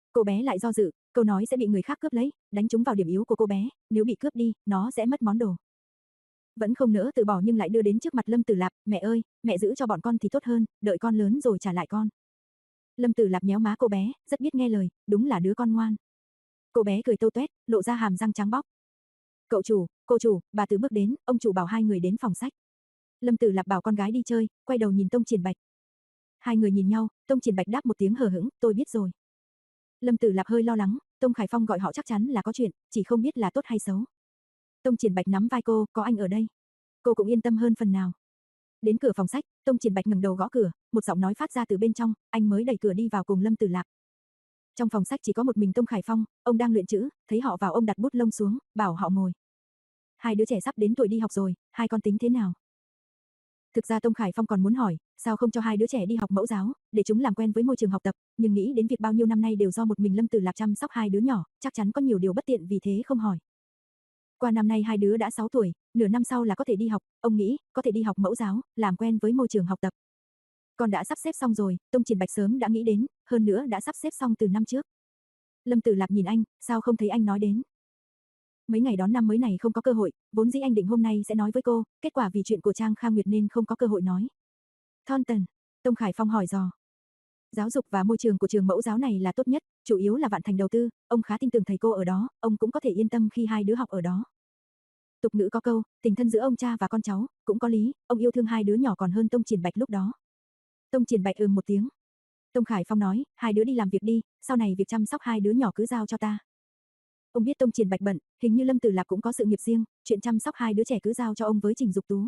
Cô bé lại do dự, câu nói sẽ bị người khác cướp lấy, đánh trúng vào điểm yếu của cô bé, nếu bị cướp đi, nó sẽ mất món đồ. Vẫn không nỡ từ bỏ nhưng lại đưa đến trước mặt Lâm Tử Lạp, mẹ ơi, mẹ giữ cho bọn con thì tốt hơn, đợi con lớn rồi trả lại con. Lâm Tử Lạp nhéo má cô bé, rất biết nghe lời, đúng là đứa con ngoan. Cô bé cười tâu tuét, lộ ra hàm răng trắng bóc. Cậu chủ, cô chủ, bà Từ bước đến, ông chủ bảo hai người đến phòng sách. Lâm Tử Lạp bảo con gái đi chơi, quay đầu nhìn Tông Triển Bạch. Hai người nhìn nhau, Tông Triển Bạch đáp một tiếng hờ hững, tôi biết rồi. Lâm Tử Lạp hơi lo lắng, Tông Khải Phong gọi họ chắc chắn là có chuyện, chỉ không biết là tốt hay xấu. Tông Triển Bạch nắm vai cô, có anh ở đây. Cô cũng yên tâm hơn phần nào. Đến cửa phòng sách, Tông Triển Bạch ngẩng đầu gõ cửa, một giọng nói phát ra từ bên trong, anh mới đẩy cửa đi vào cùng Lâm Tử Lạp. Trong phòng sách chỉ có một mình Tông Khải Phong, ông đang luyện chữ, thấy họ vào ông đặt bút lông xuống, bảo họ ngồi. Hai đứa trẻ sắp đến tuổi đi học rồi, hai con tính thế nào? Thực ra Tông Khải Phong còn muốn hỏi, sao không cho hai đứa trẻ đi học mẫu giáo, để chúng làm quen với môi trường học tập, nhưng nghĩ đến việc bao nhiêu năm nay đều do một mình Lâm Tử Lạp chăm sóc hai đứa nhỏ, chắc chắn có nhiều điều bất tiện vì thế không hỏi. Qua năm nay hai đứa đã sáu tuổi, nửa năm sau là có thể đi học, ông nghĩ, có thể đi học mẫu giáo, làm quen với môi trường học tập. Con đã sắp xếp xong rồi, Tông Triển Bạch sớm đã nghĩ đến, hơn nữa đã sắp xếp xong từ năm trước. Lâm Tử Lạp nhìn anh, sao không thấy anh nói đến? Mấy ngày đón năm mới này không có cơ hội, vốn dĩ anh định hôm nay sẽ nói với cô, kết quả vì chuyện của Trang Kha Nguyệt nên không có cơ hội nói. Thornton, Tông Khải Phong hỏi dò. Giáo dục và môi trường của trường mẫu giáo này là tốt nhất, chủ yếu là Vạn Thành đầu tư, ông khá tin tưởng thầy cô ở đó, ông cũng có thể yên tâm khi hai đứa học ở đó. Tục ngữ có câu, tình thân giữa ông cha và con cháu, cũng có lý, ông yêu thương hai đứa nhỏ còn hơn Tông Triển Bạch lúc đó. Tông Triển Bạch ừm một tiếng. Tông Khải Phong nói, hai đứa đi làm việc đi, sau này việc chăm sóc hai đứa nhỏ cứ giao cho ta. Ông biết Tông Triển Bạch bận, hình như Lâm Tử Lạp cũng có sự nghiệp riêng, chuyện chăm sóc hai đứa trẻ cứ giao cho ông với Trình Dục Tú.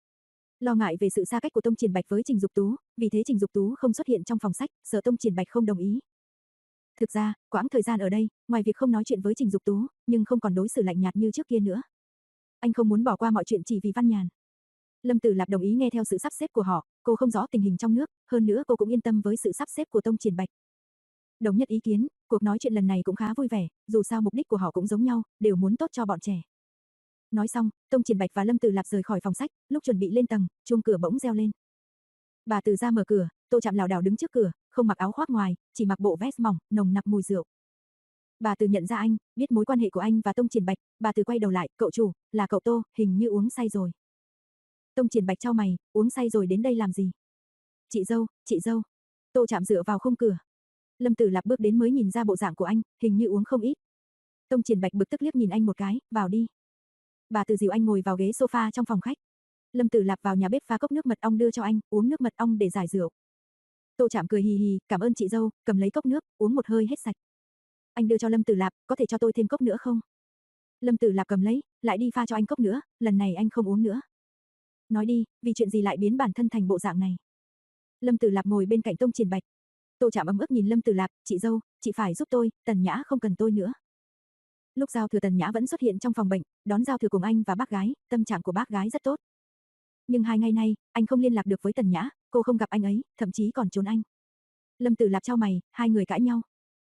Lo ngại về sự xa cách của Tông Triển Bạch với Trình Dục Tú, vì thế Trình Dục Tú không xuất hiện trong phòng sách, sợ Tông Triển Bạch không đồng ý. Thực ra, quãng thời gian ở đây, ngoài việc không nói chuyện với Trình Dục Tú, nhưng không còn đối xử lạnh nhạt như trước kia nữa. Anh không muốn bỏ qua mọi chuyện chỉ vì Văn Nhàn. Lâm Tử Lạp đồng ý nghe theo sự sắp xếp của họ, cô không rõ tình hình trong nước, hơn nữa cô cũng yên tâm với sự sắp xếp của Tông Triển Bạch. Đồng nhất ý kiến, cuộc nói chuyện lần này cũng khá vui vẻ, dù sao mục đích của họ cũng giống nhau, đều muốn tốt cho bọn trẻ. Nói xong, Tông Triển Bạch và Lâm Tử Lạp rời khỏi phòng sách, lúc chuẩn bị lên tầng, chuông cửa bỗng reo lên. Bà Từ ra mở cửa, Tô Trạm lảo đảo đứng trước cửa, không mặc áo khoác ngoài, chỉ mặc bộ vest mỏng, nồng nặc mùi rượu. Bà Từ nhận ra anh, biết mối quan hệ của anh và Tông Triển Bạch, bà Từ quay đầu lại, cậu chủ, là cậu Tô, hình như uống say rồi. Tông Triển Bạch chau mày, uống say rồi đến đây làm gì? Chị dâu, chị dâu. Tô Trạm dựa vào khung cửa. Lâm Tử Lạp bước đến mới nhìn ra bộ dạng của anh, hình như uống không ít. Tông Triển Bạch bực tức liếc nhìn anh một cái, vào đi. Bà Từ dìu anh ngồi vào ghế sofa trong phòng khách. Lâm Tử Lạp vào nhà bếp pha cốc nước mật ong đưa cho anh, uống nước mật ong để giải rượu. Tô Trạm cười hì hì, cảm ơn chị dâu, cầm lấy cốc nước, uống một hơi hết sạch. Anh đưa cho Lâm Tử Lạp, có thể cho tôi thêm cốc nữa không? Lâm Tử Lạp cầm lấy, lại đi pha cho anh cốc nữa, lần này anh không uống nữa. Nói đi, vì chuyện gì lại biến bản thân thành bộ dạng này? Lâm Tử Lạp ngồi bên cạnh Tông Triển Bạch. Tô Trạm ấm ức nhìn Lâm Tử Lạp, chị dâu, chị phải giúp tôi, Tần Nhã không cần tôi nữa. Lúc giao thừa Tần Nhã vẫn xuất hiện trong phòng bệnh, đón giao thừa cùng anh và bác gái, tâm trạng của bác gái rất tốt. Nhưng hai ngày nay, anh không liên lạc được với Tần Nhã, cô không gặp anh ấy, thậm chí còn trốn anh. Lâm Tử Lạp chau mày, hai người cãi nhau.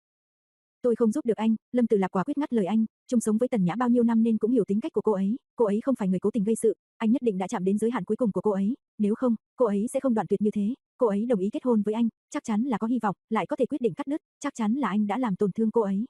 Tôi không giúp được anh, Lâm Tử Lạp quả quyết ngắt lời anh, chung sống với Tần Nhã bao nhiêu năm nên cũng hiểu tính cách của cô ấy, cô ấy không phải người cố tình gây sự, anh nhất định đã chạm đến giới hạn cuối cùng của cô ấy, nếu không, cô ấy sẽ không đoạn tuyệt như thế, cô ấy đồng ý kết hôn với anh, chắc chắn là có hy vọng, lại có thể quyết định cắt đứt, chắc chắn là anh đã làm tổn thương cô ấy.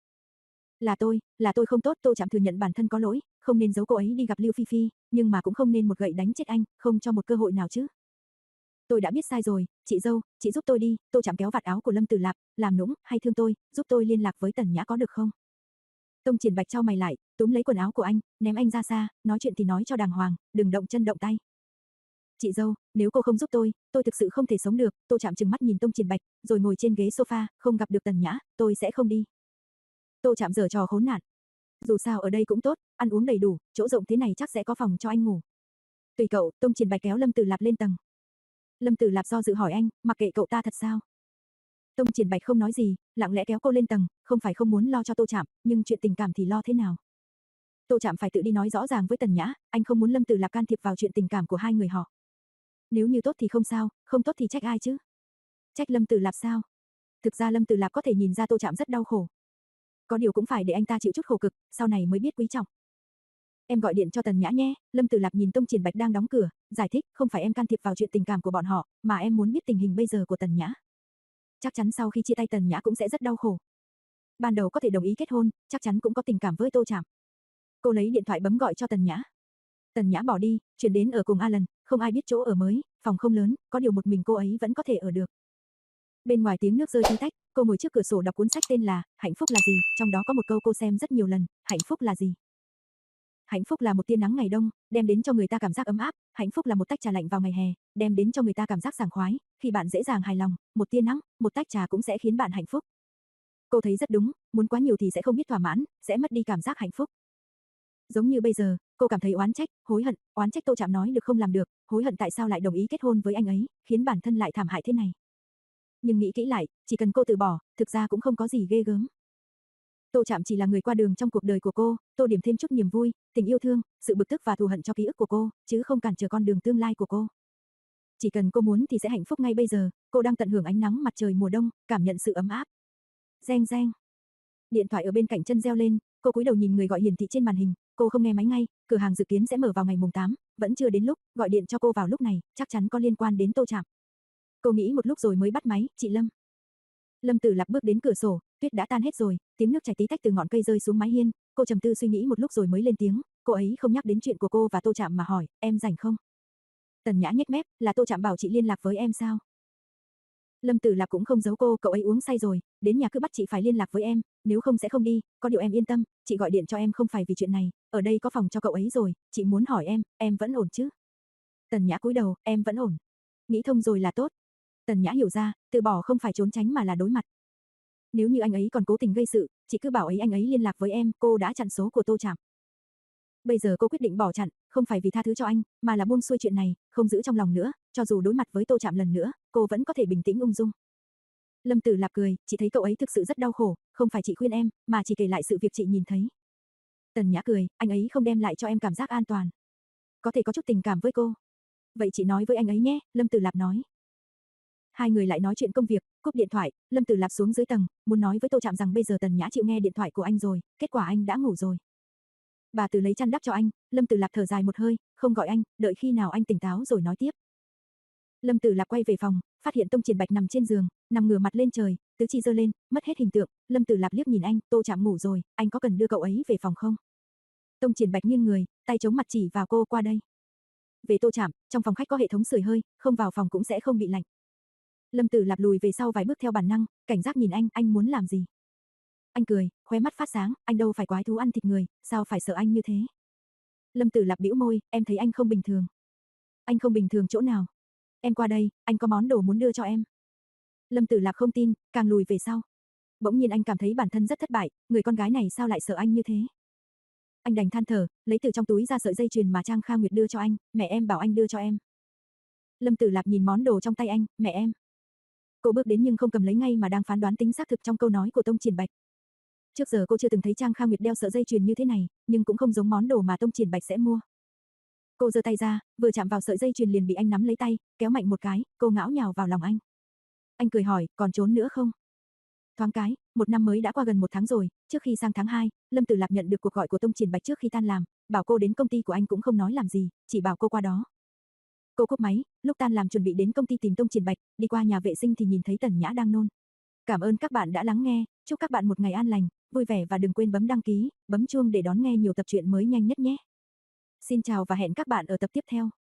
Là tôi, là tôi không tốt, Tô Trạm thừa nhận bản thân có lỗi, không nên giấu cô ấy đi gặp Lưu Phi Phi, nhưng mà cũng không nên một gậy đánh chết anh, không cho một cơ hội nào chứ. Tôi đã biết sai rồi, chị dâu, chị giúp tôi đi, Tô Trạm kéo vạt áo của Lâm Tử Lạp, làm nũng, hay thương tôi, giúp tôi liên lạc với Tần Nhã có được không? Tông Triển Bạch chau mày lại, túm lấy quần áo của anh, ném anh ra xa, nói chuyện thì nói cho đàng hoàng, đừng động chân động tay. Chị dâu, nếu cô không giúp tôi, tôi thực sự không thể sống được, Tô Trạm trừng mắt nhìn Tông Triển Bạch, rồi ngồi trên ghế sofa, không gặp được Tần Nhã, tôi sẽ không đi. Tô Trạm giở trò khốn nạn. Dù sao ở đây cũng tốt, ăn uống đầy đủ, chỗ rộng thế này chắc sẽ có phòng cho anh ngủ. Tùy cậu, Tông Triển Bạch kéo Lâm Tử Lạp lên tầng. Lâm Tử Lạp do dự hỏi anh, mặc kệ cậu ta thật sao? Tông Triển Bạch không nói gì, lặng lẽ kéo cô lên tầng, không phải không muốn lo cho Tô Trạm, nhưng chuyện tình cảm thì lo thế nào? Tô Trạm phải tự đi nói rõ ràng với Tần Nhã, anh không muốn Lâm Tử Lạp can thiệp vào chuyện tình cảm của hai người họ. Nếu như tốt thì không sao, không tốt thì trách ai chứ? Trách Lâm Tử Lạp sao? Thực ra Lâm Tử Lạp có thể nhìn ra Tô Trạm rất đau khổ. Có điều cũng phải để anh ta chịu chút khổ cực, sau này mới biết quý trọng. Em gọi điện cho Tần Nhã nhé, Lâm Tử Lạp nhìn Tông Triển Bạch đang đóng cửa, giải thích, không phải em can thiệp vào chuyện tình cảm của bọn họ, mà em muốn biết tình hình bây giờ của Tần Nhã. Chắc chắn sau khi chia tay Tần Nhã cũng sẽ rất đau khổ. Ban đầu có thể đồng ý kết hôn, chắc chắn cũng có tình cảm với Tô Trạm. Cô lấy điện thoại bấm gọi cho Tần Nhã. Tần Nhã bỏ đi, chuyển đến ở cùng Alan, không ai biết chỗ ở mới, phòng không lớn, có điều một mình cô ấy vẫn có thể ở được. Bên ngoài tiếng nước rơi tí tách, cô ngồi trước cửa sổ đọc cuốn sách tên là Hạnh phúc là gì, trong đó có một câu cô xem rất nhiều lần, hạnh phúc là gì? Hạnh phúc là một tia nắng ngày đông, đem đến cho người ta cảm giác ấm áp, hạnh phúc là một tách trà lạnh vào ngày hè, đem đến cho người ta cảm giác sảng khoái, khi bạn dễ dàng hài lòng, một tia nắng, một tách trà cũng sẽ khiến bạn hạnh phúc. Cô thấy rất đúng, muốn quá nhiều thì sẽ không biết thỏa mãn, sẽ mất đi cảm giác hạnh phúc. Giống như bây giờ, cô cảm thấy oán trách, hối hận, oán trách Tô Trạm nói được không làm được, hối hận tại sao lại đồng ý kết hôn với anh ấy, khiến bản thân lại thảm hại thế này. Nhưng nghĩ kỹ lại, chỉ cần cô từ bỏ, thực ra cũng không có gì ghê gớm. Tô Trạm chỉ là người qua đường trong cuộc đời của cô, tô điểm thêm chút niềm vui, tình yêu thương, sự bực tức và thù hận cho ký ức của cô, chứ không cản trở con đường tương lai của cô. Chỉ cần cô muốn thì sẽ hạnh phúc ngay bây giờ, cô đang tận hưởng ánh nắng mặt trời mùa đông, cảm nhận sự ấm áp. Reng reng. Điện thoại ở bên cạnh chân reo lên, cô cúi đầu nhìn người gọi hiển thị trên màn hình, cô không nghe máy ngay, cửa hàng dự kiến sẽ mở vào ngày mùng tám, vẫn chưa đến lúc, gọi điện cho cô vào lúc này, chắc chắn có liên quan đến Tô Trạm. Cô nghĩ một lúc rồi mới bắt máy, chị Lâm. Lâm Tử Lạc bước đến cửa sổ, tuyết đã tan hết rồi, tiếng nước chảy tí tách từ ngọn cây rơi xuống mái hiên, cô trầm tư suy nghĩ một lúc rồi mới lên tiếng, cô ấy không nhắc đến chuyện của cô và Tô Trạm mà hỏi, em rảnh không? Tần Nhã nhếch mép, là Tô Trạm bảo chị liên lạc với em sao? Lâm Tử Lạc cũng không giấu cô, cậu ấy uống say rồi, đến nhà cứ bắt chị phải liên lạc với em, nếu không sẽ không đi, có điều em yên tâm, chị gọi điện cho em không phải vì chuyện này, ở đây có phòng cho cậu ấy rồi, chị muốn hỏi em, em vẫn ổn chứ? Tần Nhã cúi đầu, em vẫn ổn. Nghĩ thông rồi là tốt. Tần Nhã hiểu ra, từ bỏ không phải trốn tránh mà là đối mặt. Nếu như anh ấy còn cố tình gây sự, chị cứ bảo ấy anh ấy liên lạc với em, cô đã chặn số của Tô Trạm. Bây giờ cô quyết định bỏ chặn, không phải vì tha thứ cho anh, mà là buông xuôi chuyện này, không giữ trong lòng nữa, cho dù đối mặt với Tô Trạm lần nữa, cô vẫn có thể bình tĩnh ung dung. Lâm Tử Lạc cười, chị thấy cậu ấy thực sự rất đau khổ, không phải chị khuyên em, mà chỉ kể lại sự việc chị nhìn thấy. Tần Nhã cười, anh ấy không đem lại cho em cảm giác an toàn. Có thể có chút tình cảm với cô. Vậy chị nói với anh ấy nhé, Lâm Tử Lạc nói. Hai người lại nói chuyện công việc, cúp điện thoại, Lâm Tử Lạc xuống dưới tầng, muốn nói với Tô Trạm rằng bây giờ Tần Nhã chịu nghe điện thoại của anh rồi, kết quả anh đã ngủ rồi. Bà Từ lấy chăn đắp cho anh, Lâm Tử Lạc thở dài một hơi, không gọi anh, đợi khi nào anh tỉnh táo rồi nói tiếp. Lâm Tử Lạc quay về phòng, phát hiện Tông Triển Bạch nằm trên giường, nằm ngửa mặt lên trời, tứ chi giơ lên, mất hết hình tượng, Lâm Tử Lạc liếc nhìn anh, Tô Trạm ngủ rồi, anh có cần đưa cậu ấy về phòng không? Tông Triển Bạch nghiêng người, tay chống mặt chỉ vào cô, qua đây. Về Tô Trạm, trong phòng khách có hệ thống sưởi hơi, không vào phòng cũng sẽ không bị lạnh. Lâm Tử Lạc lùi về sau vài bước theo bản năng, cảnh giác nhìn anh, anh muốn làm gì? Anh cười, khóe mắt phát sáng, anh đâu phải quái thú ăn thịt người, sao phải sợ anh như thế? Lâm Tử Lạc bĩu môi, em thấy anh không bình thường. Anh không bình thường chỗ nào? Em qua đây, anh có món đồ muốn đưa cho em. Lâm Tử Lạc không tin, càng lùi về sau. Bỗng nhiên anh cảm thấy bản thân rất thất bại, người con gái này sao lại sợ anh như thế? Anh đành than thở, lấy từ trong túi ra sợi dây chuyền mà Trang Kha Nguyệt đưa cho anh, mẹ em bảo anh đưa cho em. Lâm Tử Lạc nhìn món đồ trong tay anh, mẹ em. Cô bước đến nhưng không cầm lấy ngay mà đang phán đoán tính xác thực trong câu nói của Tông Triển Bạch. Trước giờ cô chưa từng thấy Trang Kha Nguyệt đeo sợi dây chuyền như thế này, nhưng cũng không giống món đồ mà Tông Triển Bạch sẽ mua. Cô giơ tay ra, vừa chạm vào sợi dây chuyền liền bị anh nắm lấy tay, kéo mạnh một cái, cô ngã nhào vào lòng anh. Anh cười hỏi, còn trốn nữa không? Thoáng cái, một năm mới đã qua gần một tháng rồi, trước khi sang tháng hai, Lâm Tử Lạc nhận được cuộc gọi của Tông Triển Bạch trước khi tan làm, bảo cô đến công ty của anh cũng không nói làm gì, chỉ bảo cô qua đó. Cô cúp máy, lúc tan làm chuẩn bị đến công ty tìm Tông Triển Bạch, đi qua nhà vệ sinh thì nhìn thấy Tần Nhã đang nôn. Cảm ơn các bạn đã lắng nghe, chúc các bạn một ngày an lành, vui vẻ và đừng quên bấm đăng ký, bấm chuông để đón nghe nhiều tập truyện mới nhanh nhất nhé. Xin chào và hẹn các bạn ở tập tiếp theo.